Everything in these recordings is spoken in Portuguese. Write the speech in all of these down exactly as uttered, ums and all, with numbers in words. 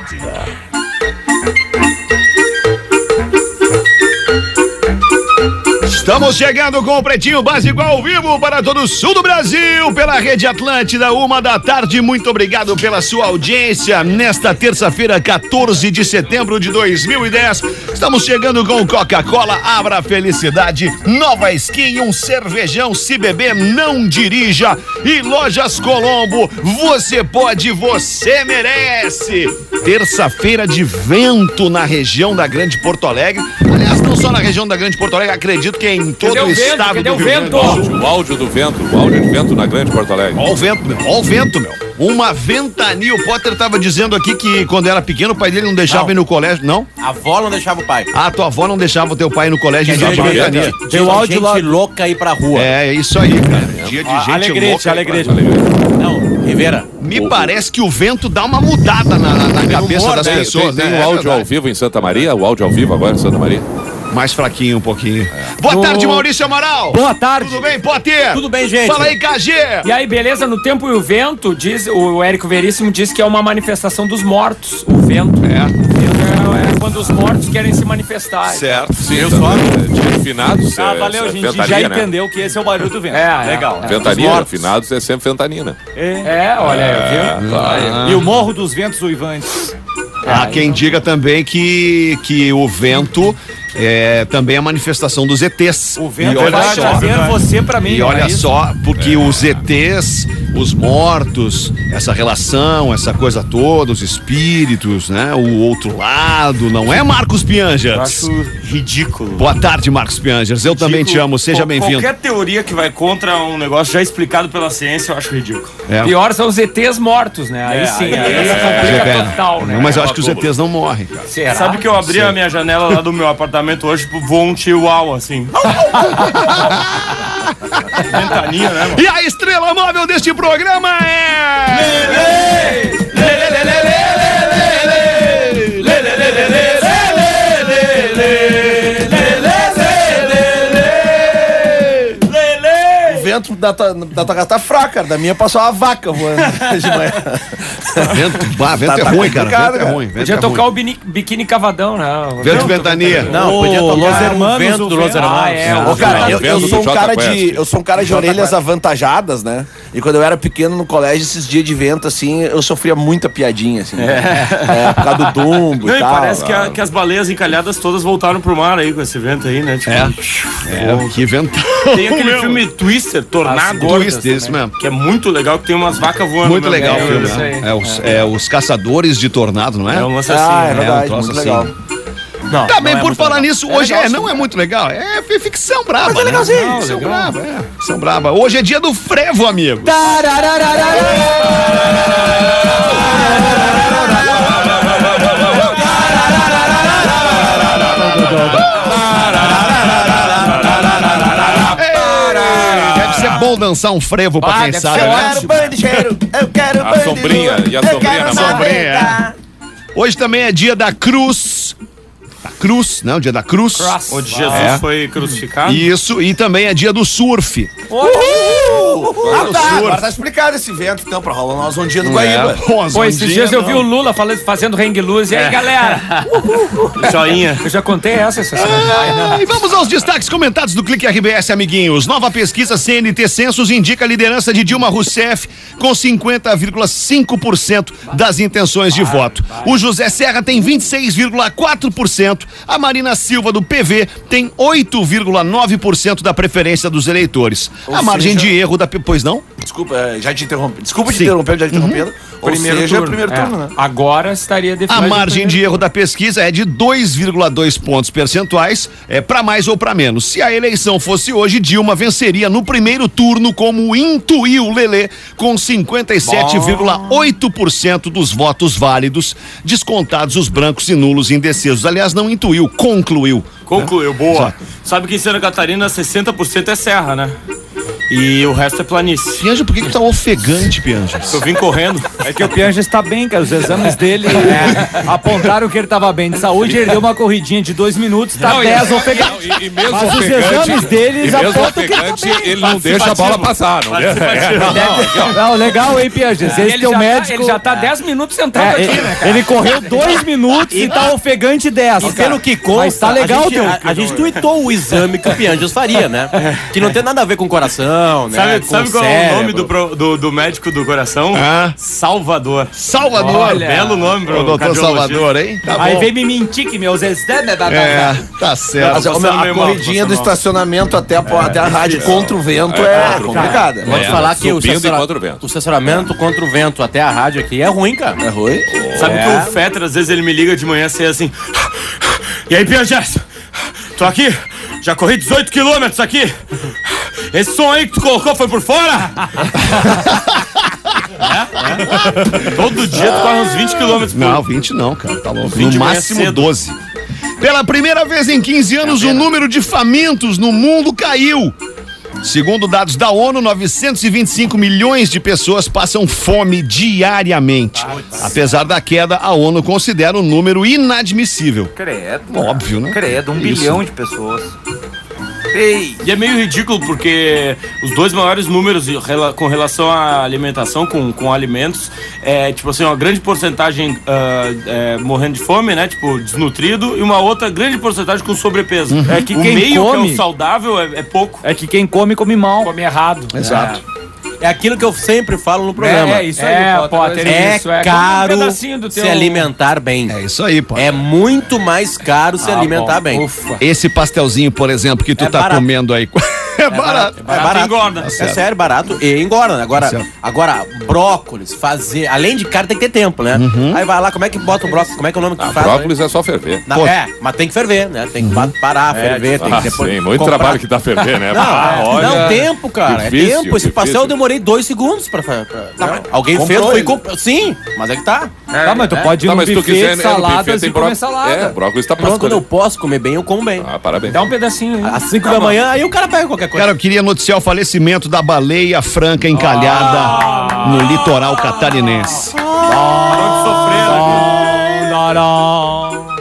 tarde. Estamos chegando com o Pretinho Básico ao vivo para todo o sul do Brasil, pela Rede Atlântida, uma da tarde. Muito obrigado pela sua audiência. Nesta terça-feira, quatorze de setembro de dois mil e dez, estamos chegando com Coca-Cola, abra a felicidade, Nova Skin, um cervejão, se beber, não dirija. E Lojas Colombo, você pode, você merece. Terça-feira de vento na região da Grande Porto Alegre. Aliás, não só na região da Grande Porto Alegre, acredito que em todo o estado do Rio Grande do Sul. O áudio do vento, o áudio de vento na Grande Porto Alegre. Ó o vento, meu, ó o vento, meu. Uma ventania. O Potter tava dizendo aqui que quando era pequeno o pai dele não deixava Não. ir no colégio, não? A avó não deixava o pai. Ah, tua avó não deixava o teu pai ir no colégio, Dia em de ventania. Tem o áudio lá. Gente louca ir pra rua. É, isso aí, cara. Dia de gente Alegrete, louca. alegrete. Não, Rivera. Me parece que o vento dá uma mudada na, na- na cabeça humor, das tem- pessoas, Tem, tem né? o É áudio ao verdade. vivo em Santa Maria, o áudio ao vivo agora em Santa Maria. Mais fraquinho um pouquinho. Boa Ô, tarde, Maurício Amaral. Boa tarde. Tudo bem, Potter? Tudo bem, gente? Fala aí, K G. E aí, beleza? No Tempo e o Vento, diz, o Érico Veríssimo diz que é uma manifestação dos mortos, o vento. É. O vento é, é quando os mortos querem se manifestar. Certo. Sim, Eu tá- só- é, de finados. Ah, é- valeu, é gente. ventania, Já né? entendeu que esse é o barulho do vento. É, Legal. é. Ventania, Mortos. finados é sempre ventanina. É, olha, viu? Ah. E o Morro dos Ventos Uivantes. Há quem diga também que, que o vento é também a manifestação dos E Tês. O vento e olha vai só, trazer você pra mim. e não olha é isso? só, porque os E Tês, os mortos, essa relação, essa coisa toda, os espíritos, né? O outro lado, não é, Marcos Eu Piangers? acho ridículo. Boa tarde, Marcos Piangers. Eu também te amo, seja Qual- bem-vindo. Qualquer teoria que vai contra um negócio já explicado pela ciência, eu acho ridículo. É. Pior são os E Tês mortos, né? Aí É, sim, aí- aí é, complica É, total, né? não, mas eu acho que os E Tês não morrem, cara. Será? Sabe que eu abri a minha janela lá do meu apartamento hoje, tipo, voou um chihuahua, assim. Ventania, né, mano? E a estrela móvel deste programa é... O vento da tua, da tua casa tá fraco, cara. Da minha passou uma vaca voando de manhã. Vento, bah, vento Tá- é tá ruim, cara. complicado, Vento é cara. ruim. Vento Podia é tocar ruim. o bini- biquíni cavadão, né? Vento de ventania. Não, Ô, podia tocar Los o Hermanos, vento o do Los vento. Hermanos. Ah, é, Ô, o cara, vento eu, eu do sou um Jota cara Quest. de, eu sou um cara de orelhas avantajadas, né? E quando eu era pequeno no colégio, esses dias de vento, assim, eu sofria muita piadinha, assim. É, por causa do Dumbo Não, e e tal. parece que, a- que as baleias encalhadas todas voltaram pro mar aí com esse vento aí, né? Tipo, É, que ventão. tem aquele filme Twister, Tornado, Twister, isso mesmo. que é muito legal, que tem umas vacas voando. Muito mesmo. legal o É, filme, isso né? aí. É os, é os caçadores de tornado, não é? É um lance assim. Ah, é né? verdade, um troço muito assim. legal. Não, Também não é por muito falar legal. nisso, hoje é, não é muito legal. É fi- ficção braba. Mas é legalzinho. Né? Ficção braba, é. Ficção braba. Hoje é dia do frevo, amigo. Ei, deve ser bom dançar um frevo pra Ah, quem deve sabe, ser né? ótimo. bandicheiro, eu quero A sombrinha, e a sombrinha na mão. Sombrinha, é. Hoje também é dia da cruz. Da cruz, não? Dia da cruz. Cross. Onde Jesus É. foi crucificado. Isso, e também é dia do surf. Ah, tá, surf. agora tá explicado esse vento, então, pra rolar umas ondinhas do Guaíba. É, pô, as Pô, esses ondinhas dias eu não. vi o Lula falando, fazendo hang loose. E aí, galera? Joinha. Eu já contei essa, essa semana. Ah, e vamos aos destaques comentados do Clique R B S, amiguinhos. Nova pesquisa C N T Census indica a liderança de Dilma Rousseff com cinquenta vírgula cinco por cento das intenções de voto. O José Serra tem vinte e seis vírgula quatro por cento. A Marina Silva do P V tem oito vírgula nove por cento da preferência dos eleitores. Ou a margem seja- de erro da... P- Pois não? Desculpa, é, já te interrompi. Desculpa te Sim. interromper, já te interrompendo. Ou seja, é primeiro turno, É. né? Agora estaria A definido. margem de erro da pesquisa é de dois vírgula dois pontos percentuais, é para mais ou para menos. Se a eleição fosse hoje, Dilma venceria no primeiro turno, como intuiu Lelê, com cinquenta e sete vírgula oito por cento dos votos válidos, descontados os brancos e nulos indecisos. Aliás, não intuiu, concluiu. Concluiu, boa. Exato. Sabe que em Santa Catarina sessenta por cento é serra, né? E o resto é planície. Pianja, por que que tá ofegante, Pianja? Eu vim correndo. É que o Pianja está bem, cara. Os exames dele é, apontaram que ele estava bem de saúde. Ele deu uma corridinha de dois minutos, tá Não, dez e- ofegante. não, e- e mesmo Mas os ofegante- exames deles e mesmo apontam que ele tá ofegante, bem. ele não deixa a bola passar, não deixa? É, não, não, Não, legal, hein, Pianja? Esse Ele teu já, médico... tá, ele já tá dez minutos sentado É, aqui, ele, né, cara? ele correu dois minutos e tá ofegante dez. E pelo que consta, Mas tá legal, a, gente, teu. a, a gente tuitou o exame que o Pianjas faria, né? Que não tem nada a ver com o coração, né? Sabe, com sabe qual é o cérebro. nome do, pro- do, do médico do coração? Ah. Salvador. Salvador. Olha, belo nome pro O doutor cardiologista. Salvador, hein? Tá Aí bom. vem me mentir que meus exames... É, tá certo. Mas, Tô ó, meu, passando a meio mal, corridinha tô do passando mal. estacionamento até a, até a rádio contra o vento É, é, contra o complicada. Vou te É, falar que o, subindo estaciona- e contra o vento. o estacionamento contra o vento até a rádio aqui é ruim, cara. É ruim? Sabe É. que o Fetter, às vezes, ele me liga de manhã assim, assim... E aí, Pianjas? Tô aqui, já corri dezoito quilômetros aqui. Esse som aí que tu colocou foi por fora? É? Todo dia tu corre uns vinte quilômetros por Não, vinte não, cara. Tá louco. vinte No de manhã máximo cedo. doze. Pela primeira vez em quinze anos, o número de famintos no mundo caiu. Segundo dados da ONU, novecentos e vinte e cinco milhões de pessoas passam fome diariamente. Apesar da queda, a ONU considera o número inadmissível. Credo. Óbvio, né? Credo, um Isso. bilhão de pessoas. Ei, E é meio ridículo porque os dois maiores números em rela- com relação à alimentação, com, com alimentos, é tipo assim, uma grande porcentagem ah, é, morrendo de fome, né? Tipo, desnutrido, e uma outra grande porcentagem com sobrepeso. É que o quem meio, come- que é o saudável, é, é pouco. É que quem come, come mal. Come errado. Exato. É aquilo que eu sempre falo no programa. É, isso aí, É, Potter. Potter, É isso, é caro como um pedacinho do se teu- alimentar bem. É isso aí, pô. É muito mais caro se alimentar bem. Ufa. Esse pastelzinho, por exemplo, que tu É tá barato. comendo aí. É barato. É barato. engorda. É sério, barato e engorda. né? Agora, certo. agora, brócolis, fazer. Além de cara, tem que ter tempo, né? Aí vai lá, como é que bota o brócolis? Como é que é o nome que Ah, faz? brócolis é só ferver. Na- Pô. é, mas tem que ferver, né? Tem que pa- parar, ferver, tem Ah, que depois. sim, muito comprar. trabalho que dá ferver, né? Não, Ah, olha, não, tempo, cara. difícil, é tempo. Esse difícil. pastel eu demorei dois segundos pra fazer. Né? Alguém comprou fez, foi ele. comprou. Sim, mas é que tá. Tá, mas tu pode ir Tá, no mas se tu buffet quiser, de né, no buffet saladas tem e comer bró- salada. É, brócolis tá Mas pronto. quando eu né? posso comer bem, eu como bem. Ah, parabéns. Dá um pedacinho. hein? Às cinco da manhã, aí o cara pega qualquer coisa. Cara, eu queria noticiar o falecimento da baleia franca encalhada no litoral catarinense. Parou de sofrer, né? Não, não.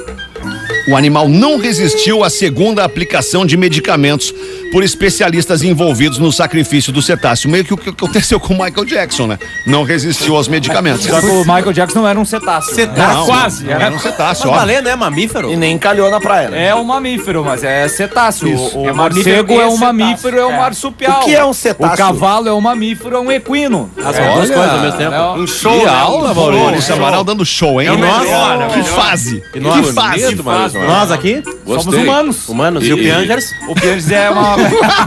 O animal não resistiu à segunda aplicação de medicamentos por especialistas envolvidos no sacrifício do cetáceo. Meio que o que aconteceu com o Michael Jackson, né? Não resistiu aos medicamentos. Só que o Michael Jackson não era um cetáceo. Cetáceo. Não, quase, Era um Mas cetáceo, ó. baleia não é mamífero? E nem calhou na praia, né? É um mamífero, mas é cetáceo. Isso. O, o É morcego mamífero e é um cetáceo. mamífero, é um É. marsupial. O que é um cetáceo? O cavalo é um mamífero, é um equino. Ah, são duas coisas ao mesmo tempo. Não. Um show, Que né? aula, Um Maurício. Maurício Amaral dando show, hein? É o Nossa, melhor, é o que melhor. fase. E nós? Que fase. Bonito, Maurício. Nós aqui, Gostei. Somos humanos. humanos, e, E- o Piangers. O Pianjas é uma,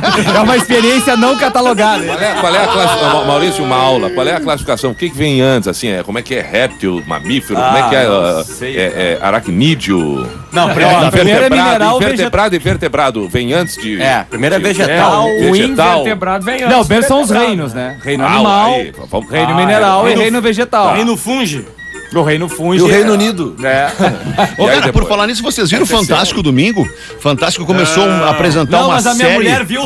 é uma experiência não catalogada. Qual é, qual é a classificação? Maurício, uma aula. Qual é a classificação? O que, que vem antes, assim? É, como é que é réptil, mamífero? como é que é, não ah, sei. é, é aracnídeo? Não, Não, a primeira é mineral, invertebrado e vertebrado vem antes de... É, primeiro é de- vegetal. É, O Vegetal. invertebrado vem antes. Não, primeiro do são os vertebrado, reinos, né? Reino Ah, animal, aí, vamos- reino Ah, mineral e reino- reino vegetal. Reino funge. O reino funge. E o Reino é- Unido. É. Ô, E aí cara, por depois? falar nisso, vocês viram o Fantástico domingo? Fantástico começou a apresentar Não, uma mas a minha série. mulher viu.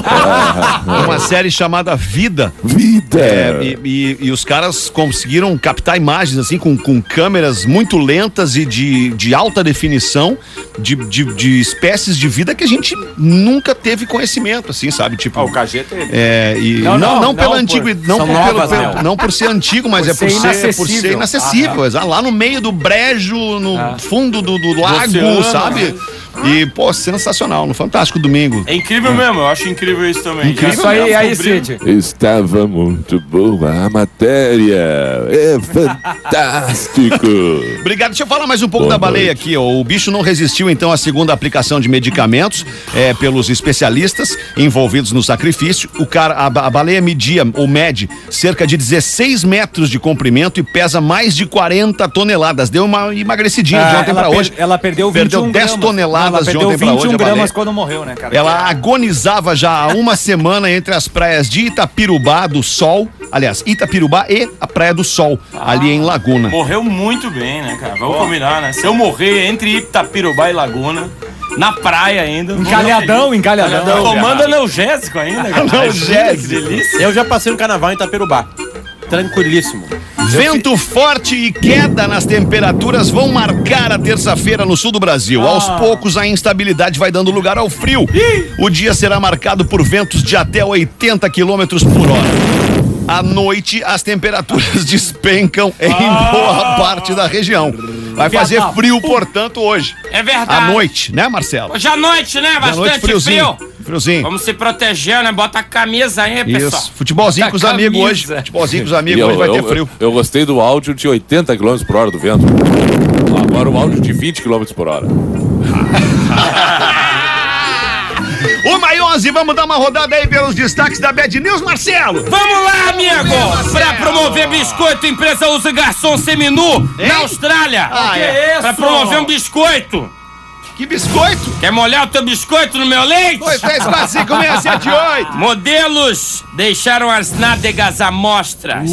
Uma série chamada Vida. Vida! É, e, e- e os caras conseguiram captar imagens assim com, com câmeras muito lentas e de, de alta definição de, de, de espécies de vida que a gente nunca teve conhecimento, assim, sabe? Tipo. Ah, o K G teve. É, e Não, não, não, não, pela não, antigo, por- não são por, novas, pelo- né? pelo- não por ser antigo, mas Por é por ser ser, por ser inacessível. inacessível. exato, lá no meio do brejo, no fundo do, do lago, oceano, sabe? E, pô, sensacional, no Fantástico Domingo. É incrível mesmo, eu acho incrível isso também. Isso aí, aí, Cid. Estava muito boa a matéria. É fantástico. Obrigado. Deixa eu falar mais um pouco Boa da baleia noite. aqui. Ó. O bicho não resistiu, então, à segunda aplicação de medicamentos é, pelos especialistas envolvidos no sacrifício. O cara, a, ba- a baleia media, ou mede, cerca de dezesseis metros de comprimento e pesa mais de quarenta toneladas. Deu uma emagrecidinha de Ah, ontem ela pra per- hoje. Ela perdeu vinte e um Perdeu dez gramas. toneladas Não, ela de perdeu ontem pra vinte e hoje, um a baleia. gramas quando morreu, né, cara? Ela agonizava já há uma semana entre as praias de Itapirubá do Sol, aliás, Itapirubá e a Praia do Sol, ali em Laguna. Morreu muito bem, né, cara? Vamos combinar, né? Se eu morrer entre Itapirubá e Laguna, na praia ainda. Encalhadão, encalhadão. Tomando analgésico ainda, cara. Analgésico. Que delícia. Eu já passei um carnaval em Itaperubá. Tranquilíssimo. Vento forte e queda nas temperaturas vão marcar a terça-feira no sul do Brasil. Aos poucos, a instabilidade vai dando lugar ao frio. O dia será marcado por ventos de até oitenta quilômetros por hora. À noite, as temperaturas despencam em boa parte da região. Vai fazer frio, portanto, hoje. É verdade. À noite, né, Marcelo? Hoje à noite, né? À Bastante noite, friozinho. frio. Friozinho. Vamos se proteger, né? Bota a camisa aí, pessoal. Isso. Futebolzinho com os Bota a amigos hoje. camisa. Futebolzinho com os E amigos eu, hoje vai ter eu- frio. Eu, gostei do áudio de oitenta quilômetros por hora do vento. Agora o áudio de vinte quilômetros por hora. Uma e onze, vamos dar uma rodada aí pelos destaques da Bad News, Marcelo. Vamos lá, amigo! Pra promover biscoito, empresa usa garçom seminu na Austrália. Ah, é Pra promover um biscoito. Que biscoito? Quer molhar o teu biscoito no meu leite? dois, três, quatro, cinco, seis, sete, oito. Modelos deixaram as nádegas à mostra.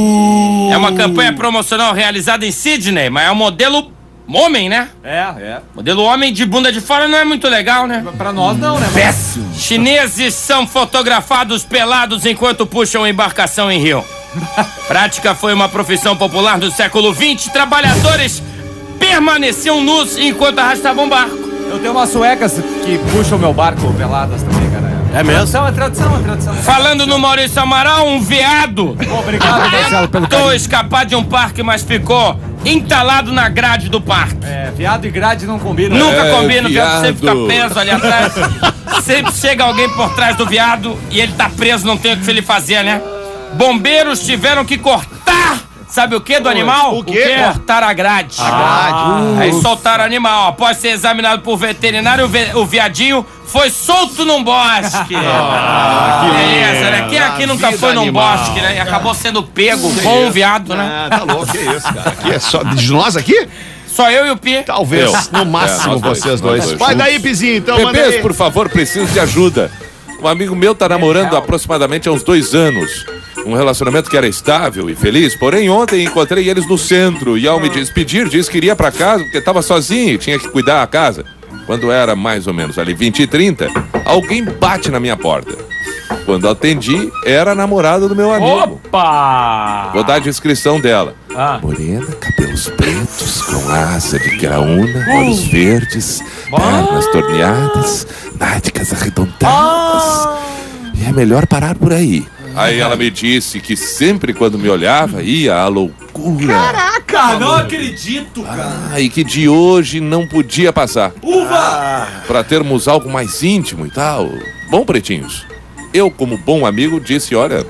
É uma campanha promocional realizada em Sydney, mas é um modelo homem, né? É, é. Modelo homem de bunda de fora não é muito legal, né? Pra nós não, né? Péssimo. Chineses são fotografados pelados enquanto puxam embarcação em rio. Prática foi uma profissão popular do século vinte. Trabalhadores permaneciam nus enquanto arrastavam barco. Eu tenho umas suecas que puxam o meu barco peladas também, cara. É mesmo? Tradição, é tradição, é tradição. Falando no Maurício Amaral, um veado Obrigado, Marcelo, pelo tentou carinho. escapar de um parque, mas ficou entalado na grade do parque. É, viado e grade não combinam. Nunca É, combina, o viado sempre fica viado. preso ali atrás. Sempre chega alguém por trás do viado e ele tá preso, não tem o que ele fazer, né? Bombeiros tiveram que cortar, sabe o que do animal? o quê? Cortar a grade. A grade. Aí soltaram o animal. Após ser examinado por veterinário, o, ve- o viadinho foi solto num bosque. Ah, que beleza, né? Quem aqui nunca vida foi num animal. bosque, né? E acabou sendo pego com um viado, né? Ah, tá louco, que isso, cara. Aqui é só de nós aqui? Só eu e o Pi. Talvez, Eu. no máximo, É, nós dois, vocês nós dois. dois. Vai daí, Pizinho, então, manda Bebês, aí. por favor, preciso de ajuda. Um amigo meu tá namorando aproximadamente há uns dois anos. Um relacionamento que era estável e feliz, porém ontem encontrei eles no centro e ao me despedir disse que iria pra casa porque tava sozinho e tinha que cuidar da casa. Quando era mais ou menos ali vinte e trinta, alguém bate na minha porta. Quando atendi, era a namorada do meu amigo. Opa! Vou dar a descrição dela. Ah. Morena, cabelos pretos, com asa de graúna, olhos verdes, pernas torneadas, nádegas arredondadas. E é melhor parar por aí. Aí ela me disse que sempre quando me olhava ia à loucura. Cara, não acredito, cara. Ah, e que de hoje não podia passar. Uva! Pra termos algo mais íntimo e tal. Bom, pretinhos, eu como bom amigo disse, olha,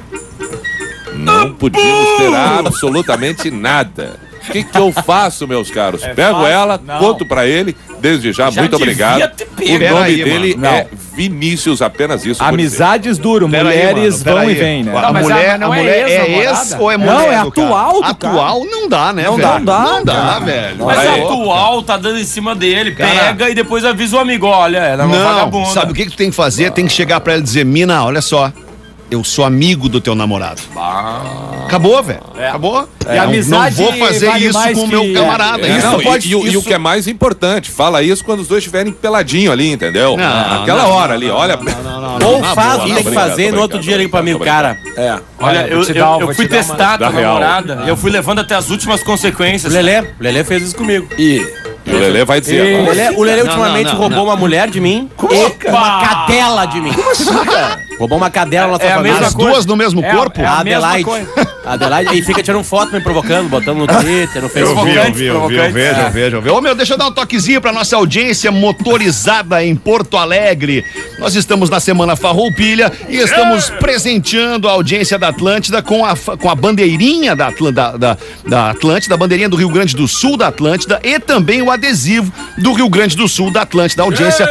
não podíamos ter absolutamente nada. O que que eu faço, meus caros? É Pego fácil? ela, Não. conto pra ele, desde já, Já muito devia obrigado. ter O pego. nome Pera aí, dele mano. é Vinícius, apenas isso. por dizer. Amizades duro, Pera aí, mulheres mano, pera vão aí. e vêm, né? A Não, mas mulher, a- a não é mulher é ex-namorada? ex ou é Não, mulher? é do cara? atual do cara. Atual não dá, né, Não velho? dá, não dá, Não dá, cara. velho. Mas Aí, a atual tá dando em cima dele, Cara. pega e depois avisa o amigo, olha, ela é uma Não, vagabunda. sabe o que, que tu tem que fazer? Tem que chegar pra ela e dizer, mina, olha só, eu sou amigo do teu namorado. Acabou, velho. Acabou. E Não- amizade não vou fazer vale isso mais com o que- meu camarada. É, isso não, pode... e, e o- e o isso- que é mais importante, fala isso quando os dois estiverem peladinho ali, entendeu? Não, Naquela não, hora ali, olha. Ou na faz boa, o que na tem que boa. fazer e no outro Obrigado, dia liga pra mim, obrigado, cara. É. Olha, eu, vou te eu, dar- eu vou fui te dar uma- testar com a da real. namorada e eu fui levando até as últimas consequências. O Lelê, o Lelê fez isso comigo. E o Lelê vai dizer E- O agora. Lelê, o Lelê Não, ultimamente não, não, roubou não. uma mulher de mim e uma cadela de mim. Como assim, cara? Roubou uma cadela na nossa É a família. mesma As coisa. duas no mesmo É, corpo? é A a mesma Adelaide. coisa. A Adelaide. E fica tirando foto me provocando, botando no Twitter, no Eu Facebook. vi, eu Provocantes, vi, eu vi, eu provocantes. vejo, eu vejo, eu vejo. Ô, meu, deixa eu dar um toquezinho pra nossa audiência motorizada em Porto Alegre. Nós estamos na Semana Farroupilha e estamos presenteando a audiência da Atlântida com a, fa- com a bandeirinha da, Atl- da, da, da Atlântida, a bandeirinha do Rio Grande do Sul da Atlântida e também o adesivo do Rio Grande do Sul da Atlântida. A audiência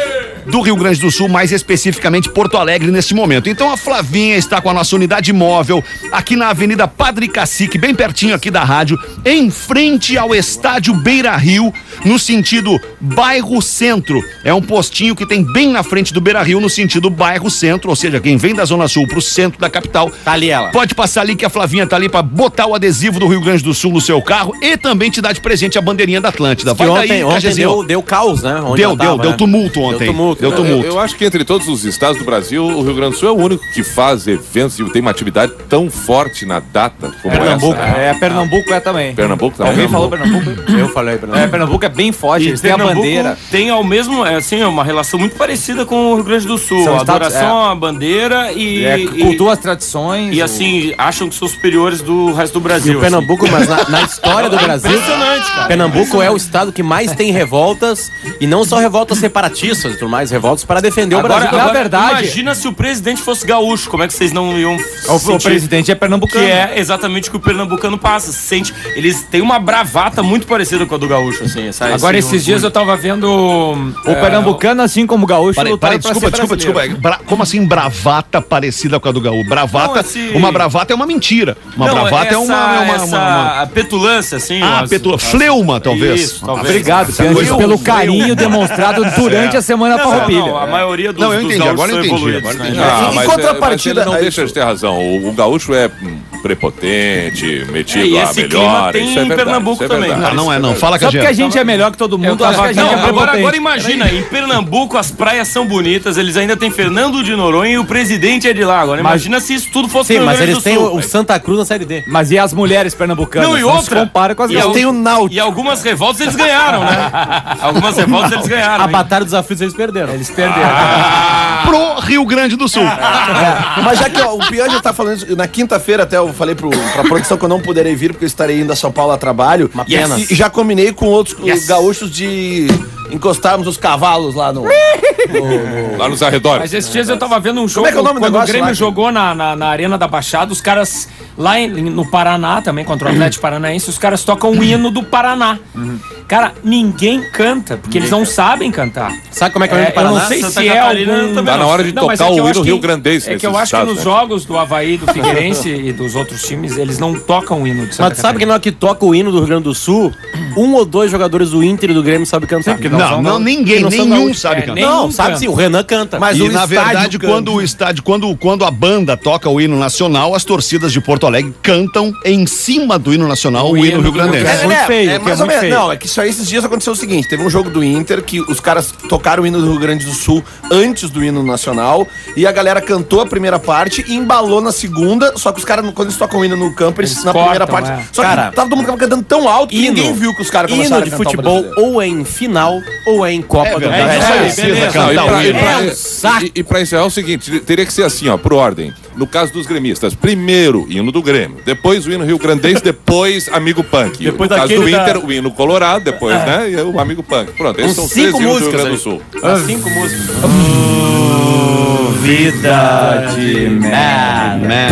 do Rio Grande do Sul, mais especificamente Porto Alegre neste momento. Então a Flavinha está com a nossa unidade móvel aqui na Avenida Padre Cacique, bem pertinho aqui da rádio, em frente ao estádio Beira Rio, no sentido bairro centro. É um postinho que tem bem na frente do Beira Rio, no sentido bairro centro, ou seja, quem vem da Zona Sul pro centro da capital, Tá ali ela. pode passar ali que a Flavinha tá ali pra botar o adesivo do Rio Grande do Sul no seu carro e também te dar de presente a bandeirinha da Atlântida. Que Vai ontem, daí, ontem Cagezinho. deu, deu caos, né? Onde Deu, ela deu, tava, deu né? tumulto ontem. Deu tumulto. Deu Eu, tumulto. eu acho que entre todos os estados do Brasil, o Rio Grande do Sul é o único que faz eventos e tem uma atividade tão forte na data como Pernambuco. essa. É, Pernambuco é também. Pernambuco também. Alguém falou Pernambuco? Eu falei pra É, Pernambuco é bem forte, eles têm a Pernambuco bandeira. tem ao mesmo, é, assim, uma relação muito parecida com o Rio Grande do Sul. São A estados- adoração à bandeira e, É, e, cultua as tradições. e o- assim, acham que são superiores do resto do E Brasil. o Pernambuco, mas na, na história do É Brasil, impressionante, cara. Pernambuco é o estado que mais tem revoltas, e não só revoltas separatistas e tudo mais, revoltas para defender o Agora, Brasil. na agora, verdade- imagina se o presidente fosse gaúcho, como é que vocês não iam O, o sentir? presidente é Que pernambucano. é exatamente o que o pernambucano passa. Se sente, eles têm uma bravata muito parecida com a do gaúcho, assim. Essa, Agora, esse esses dias eu tava vendo. O pernambucano, assim como o gaúcho, Peraí, lutaram peraí, pra desculpa, ser desculpa, desculpa. brasileiro. Bra- como assim bravata parecida com a do Gaúcho? Bravata, Não, esse- uma bravata é uma mentira. Uma Não, bravata essa, é uma... é uma, essa uma- uma- petulância, assim. Ah, as- petula, as- fleuma, talvez. Isso, talvez. Obrigado, Essa Pianges, coisa- pelo Fleu. carinho demonstrado durante a Semana Não, não, Farroupilha. não, a maioria dos, Não, eu dos entendi, gaúchos agora eu são entendi, evoluídos, agora eu né? entendi. Ah, Em mas, contrapartida, é, mas ele não é deixa de ter razão. O, o gaúcho é hum, prepotente, metido É, e a esse melhor. clima tem isso é em verdade, Pernambuco isso é também. verdade. Não, não é não. Fala, Só porque a Cageiro. gente é melhor que todo mundo, Eu acho que a tava- gente Não, é agora, prepotente. agora imagina, em Pernambuco as praias são bonitas, eles ainda têm Fernando de Noronha e o presidente é de lá. Agora Mas- imagina se isso tudo fosse Sim, no Rio mas Grande eles do têm Sul. o, o Santa Cruz na Série D. Mas e as mulheres pernambucanas? Não, e se outra? compara com as E gaúchas. Tem o Náutico. E algumas revoltas eles ganharam, né? Algumas revoltas eles ganharam. A hein? Batalha dos Aflitos eles perderam. Eles perderam. Pro Rio Grande do Sul. É, mas já que ó, o Pian já tá falando isso, na quinta-feira até eu falei pro, pra produção que eu não poderei vir porque eu estarei indo a São Paulo a trabalho. Uma pena. E, e já combinei com outros gaúchos de encostarmos os cavalos lá no... no- no- Lá nos arredores. Mas esses dias eu tava vendo um jogo. é que é o nome do quando o negócio Grêmio lá? jogou na, na, na Arena da Baixada, os caras lá em- no Paraná também, contra o Atlético Paranaense, os caras tocam o hino do Paraná. Cara, ninguém canta, porque eles não sabem cantar. Sabe como é que é o É, hino do eu não Paraná? sei Santa se é Catarina algum... também Tá na hora de Não, mas tocar é que eu o acho hino que- Rio Grandense É que eu nesses acho que estados, nos né? jogos do Havaí, do Figueirense e dos outros times, eles não tocam o hino de Santa Mas tu sabe que na hora que toca o hino do Rio Grande do Sul, um ou dois jogadores do Inter e do Grêmio sabem cantar. Não, não, ninguém, não são nenhum gaúchos. sabe É, cantar. nem- Não, nenhum sabe canta. sim, o Renan canta. Mas E o na estádio verdade, canta. quando o estádio, quando, quando a banda toca o hino nacional, as torcidas de Porto Alegre cantam em cima do hino nacional o, hino hino Rio do Grandense. Rio É muito feio, é que é mais ou muito menos. feio. Não, é que isso aí esses dias aconteceu o seguinte: teve um jogo do Inter que os caras tocaram o hino do Rio Grande do Sul antes do hino nacional e a galera cantou a primeira parte e embalou na segunda. Só que os caras, quando eles tocam o hino no campo, eles, Eles na cortam, primeira parte. é. Só Cara, que tava todo mundo cantando tão alto que hino- ninguém viu que os caras Hino começaram de a cantar o futebol brasileiro. ou é em final ou é em Copa do verdade. Brasil. É, Isso aí, precisa beleza. cantar Não, e o pra, hino. e pra- É um saco. e- e pra encerrar é o seguinte, teria que ser assim, ó, por ordem. No caso dos gremistas, primeiro hino do Grêmio, depois o hino Rio Grandense, depois Amigo Punk. Depois no caso do daquele da- Inter, o hino Colorado, depois, né, e o Amigo Punk. Pronto, esses São são os três cinco hinos do Rio músicas Grande do aí. Sul. As cinco músicas. Vida de merda.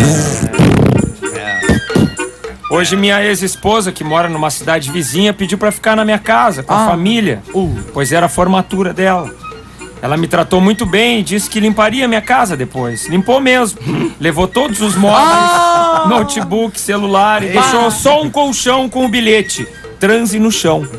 Hoje minha ex-esposa, que mora numa cidade vizinha, pediu pra ficar na minha casa, com a família, pois era a formatura dela. Ela me tratou muito bem e disse que limparia minha casa depois. Limpou mesmo. Levou todos os móveis, notebook, celular e deixou só um colchão com o bilhete. Transe no chão.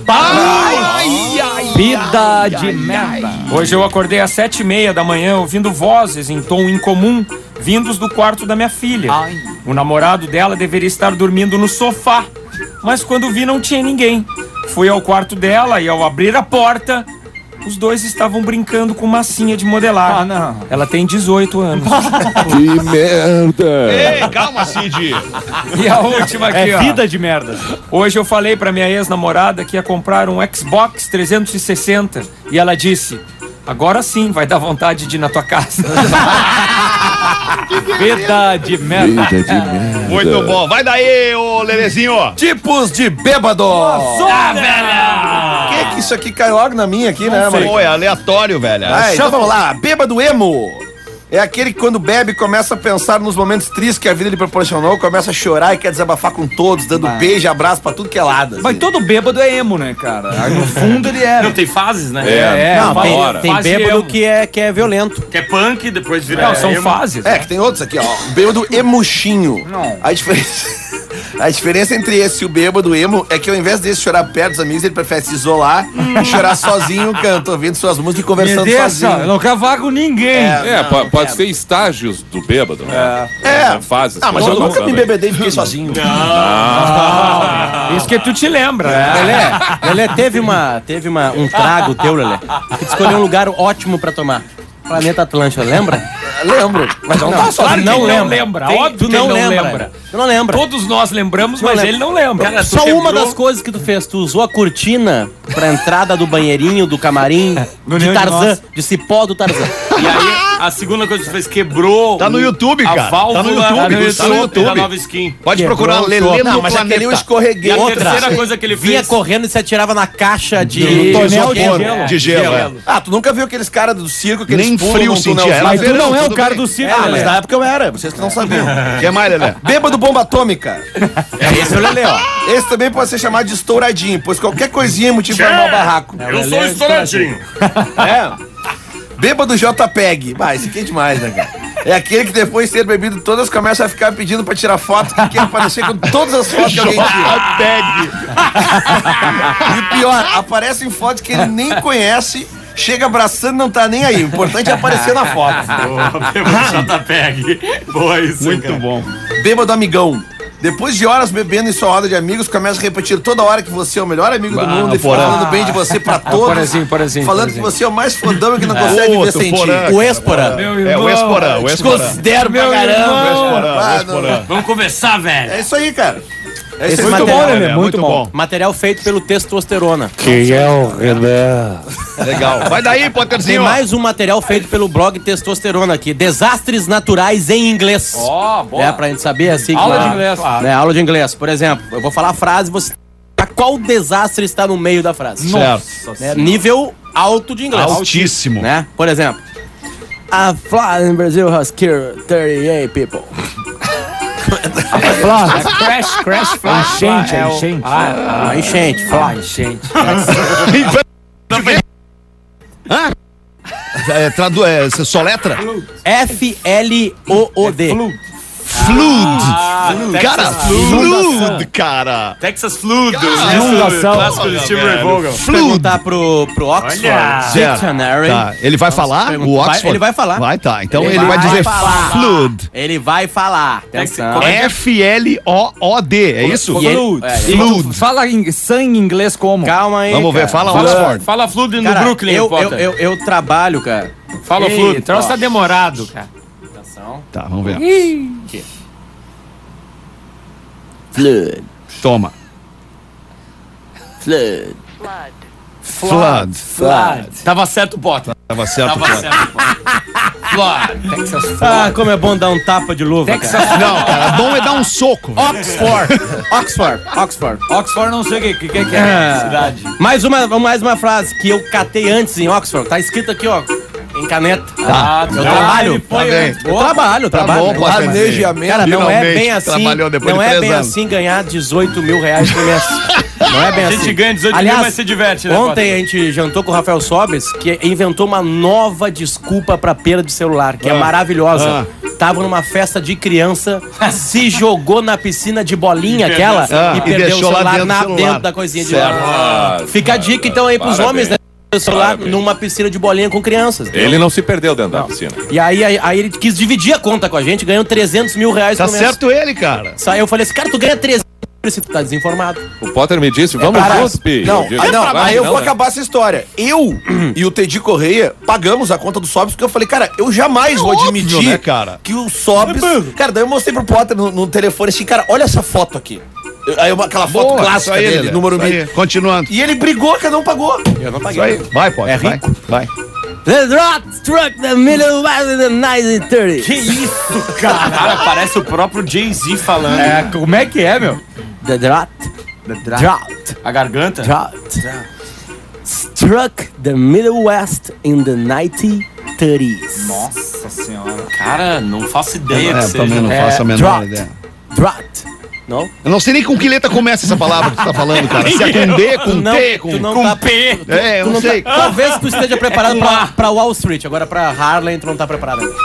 Vida de merda. Hoje eu acordei às sete e meia da manhã ouvindo vozes em tom incomum vindos do quarto da minha filha. O namorado dela deveria estar dormindo no sofá, mas quando vi não tinha ninguém. Fui ao quarto dela e ao abrir a porta, os dois estavam brincando com massinha de modelar. Ah, não. Ela tem dezoito anos. Que merda! Ei, calma, Cid. E a última aqui, É ó. vida de merda. Hoje eu falei pra minha ex-namorada que ia comprar um Xbox trezentos e sessenta e ela disse: agora sim vai dar vontade de ir na tua casa. Vida de merda. Vida de merda. Muito bom. Vai daí, ô Lelezinho. Tipos de bêbado! Ah, velho! Que que isso aqui cai logo na minha aqui, né, mano? Pô, é aleatório, velho. Ah, então vamos lá, bêbado emo. É aquele que quando bebe começa a pensar nos momentos tristes que a vida lhe proporcionou, começa a chorar e quer desabafar com todos, dando Mas... beijo, abraço pra tudo que é lado. Assim. Mas todo bêbado é emo, né, cara? Aí, no fundo ele é. Não, tem fases, né? É, É, Não, fase- tem, tem fase bêbado emo. que é, que é violento. Que é punk, depois vira. Não, são emo. fases. É, que tem outros aqui, ó. O bêbado emuchinho. Não. A diferença, a diferença entre esse e o bêbado emo é que ao invés desse chorar perto dos amigos, ele prefere se isolar e chorar sozinho no canto, ouvindo suas músicas e Me conversando deixa, sozinho. eu não cavago com ninguém. É, po- pode ser estágios do bêbado, né? É. Fases. Ah, mas que eu tô nunca me falando. bebedei e fiquei sozinho. Isso que tu te lembra, né? Lelé, Lelé, teve, uma, teve uma, um trago teu, Lelé, que tu escolheu um lugar ótimo pra tomar. Planeta Atlântida, lembra? Lembro. Mas eu não tava Claro sozinho. que não ele não lembra. lembra. Tem- Óbvio tu que ele não não lembra. lembra. Tu não lembra. Todos nós lembramos, Não mas lembra. ele não lembra. Cara, tu Só uma quebrou- das coisas que tu fez, tu usou a cortina pra entrada do banheirinho, do camarim, No de Nenhum de Tarzan, Nós. de cipó do Tarzan. E aí, a segunda coisa que tu fez, quebrou. Tá no o- YouTube, a cara. válvula Tá no YouTube, do tá no chope YouTube. da nova skin. Pode Quebrou procurar o Lelê chope. no Não, mas aquele eu planeta. E escorreguei. a Outra. terceira coisa que ele Vinha fez. correndo e se atirava na caixa de... De tonel de isopor. gelo. De gelo, é. Ah, tu nunca viu aqueles caras do circo que Nem eles pulam frio num sentia, túnelzinho? era Mas tu verão, não é o tudo cara bem. do circo, Ah, mas Lelé. na época eu era, vocês que não sabiam. O que mais, Lelé? Bêbado bomba atômica. Esse é o Lelé, ó. Esse também pode ser chamado de estouradinho, pois qualquer coisinha é motivo pra armar o barraco. Eu sou estouradinho. É. Bêbado JPEG. Ah, esse aqui é demais, né, cara? É aquele que depois de ter bebido todas começa a ficar pedindo pra tirar foto, que quer aparecer com todas as fotos que alguém tira. E o pior, aparecem fotos que ele nem conhece, chega abraçando e não tá nem aí. O importante é aparecer na foto. JPEG. Boa isso, Muito cara. bom. Bêbado amigão. Depois de horas bebendo em sua roda de amigos, começa a repetir toda hora que você é o melhor amigo do Ah, mundo e Porã. falando bem de você pra todos. Porazinho, Porazinho, falando Porazinho. que você é o mais fodão e que não consegue Ô, ver tu sem ti. Porã. O Esporã. Meu É o Esporã, o Esporã. Considero pra Meu caramba. irmão. Esporã, Ah, o Esporã. Vamos conversar, velho. É isso aí, cara. É Esse isso aí. muito Muito bom, material, Lelê, muito bom. Material feito pelo Testosterona. Quem é o Renan? Legal. Vai daí, Tem Potterzinho. mais um material feito pelo blog Testosterona aqui. Desastres naturais em inglês. Ó, boa. É, pra gente saber assim. Aula que- de inglês. Né, aula de inglês. Por exemplo, eu vou falar a frase e você... Qual desastre está no meio da frase? Certo. Né, nível alto de inglês. Altíssimo. Né? Por exemplo, a fly in Brazil has killed thirty-eight people. Crash, crash, flash. Enchente, É o- enchente. Ah, enchente, Ah, fly. enchente. Hã? É, tradu é, você soletra? F L O O D. Flood. Cara, Flood, cara. Texas Flood. Inundação. Clássico de Steve Ray Vaughan. Perguntar pro, pro Oxford Olha. Dictionary. Tá, ele vai falar? perguntar. O Vai- Oxford? ele vai falar. Vai, tá. Então ele, Ele vai, vai dizer falar. Flood. Ele vai falar. Atenção. Como é que é? F L O O D, é isso? E ele- Flood. é, Flood. Fala em, san em inglês como? Calma aí. Vamos ver, cara. fala Fala, Oxford. fala Flood no Cara, Brooklyn, eu, eu, Potter. eu, eu trabalho, cara. Fala Ei, Flood. o troço tá demorado, cara. Atenção. Tá, vamos ver. Flood. Toma. Flood. Flood. Flood. Tava certo o Potter. Tava certo. Tava Flood. certo o Potter. Flood. Texas Flood. Ah, como é bom dar um tapa de luva, cara. Não, cara, bom é dar um soco. Oxford. Oxford. Oxford. Oxford não sei o que, que, que é. Ah. Cidade. Mais uma, mais uma frase que eu catei antes em Oxford. Tá escrito aqui, ó. Em caneta. Tá. Eu Tá. trabalho. Tá bem. Eu trabalho, eu Tá trabalho. bom, Potter. Planejamento. Cara, não é Finalmente bem assim. trabalhou depois Não de é três bem anos. assim ganhar dezoito mil reais por mês. Não é bem A assim. gente ganha dezoito Aliás, mil, mas se diverte, né, Ontem Potter? a gente jantou com o Rafael Sobes, que inventou uma nova desculpa pra perda de celular, que é maravilhosa. Tava numa festa de criança, se jogou na piscina de bolinha aquela Ah, e e perdeu o deixou lá celular dentro do na, celular. dentro da coisinha de Certo. lá. Fica a dica então aí pros Parabéns. homens, né? O celular Parabéns. numa piscina de bolinha com crianças. Ele não se perdeu dentro da piscina. E aí, aí, aí ele quis dividir a conta com a gente, ganhou trezentos mil reais Tá por mês. certo ele, cara. Aí eu falei assim, cara, tu ganha trezentos mil se tu tá desinformado. O Potter me disse, vamos Cara, juntos, Pi. Não, Eu digo, aí, não, vai, aí eu não, vou né? acabar essa história. Eu e o Teddy Correia pagamos a conta do Sobs porque eu falei, cara, eu jamais vou óbvio, admitir né, cara? que o Sobs... Cara, daí eu mostrei pro Potter no, no telefone assim, cara, olha essa foto aqui. Eu- Aí uma- aquela foto Boa, clássica isso aí, dele, Lelê, número isso mil. aí. Continuando. E ele brigou, cada um pagou. Eu não Isso aí. Vai, pode. É vai. rico. Vai. The drought struck the middle of the nineteen thirties. Que isso, cara? Cara, parece o próprio Jay-Z falando. É, como é que é, meu? The drought. Drought. A garganta? Drought. Struck the Middle West in the nineteen thirties. Nossa Nossa senhora. Cara, não faço ideia É, que eu também seja. não É, faço a menor drought. ideia. Drought. Não? Eu não sei nem com que letra começa essa palavra que tu tá falando, cara. Se é com D, com não, T, com... tu não Com tá, P. É, eu tu não não sei. tá- talvez tu esteja preparado pra, pra Wall Street, agora pra Harlem tu não tá preparado ainda.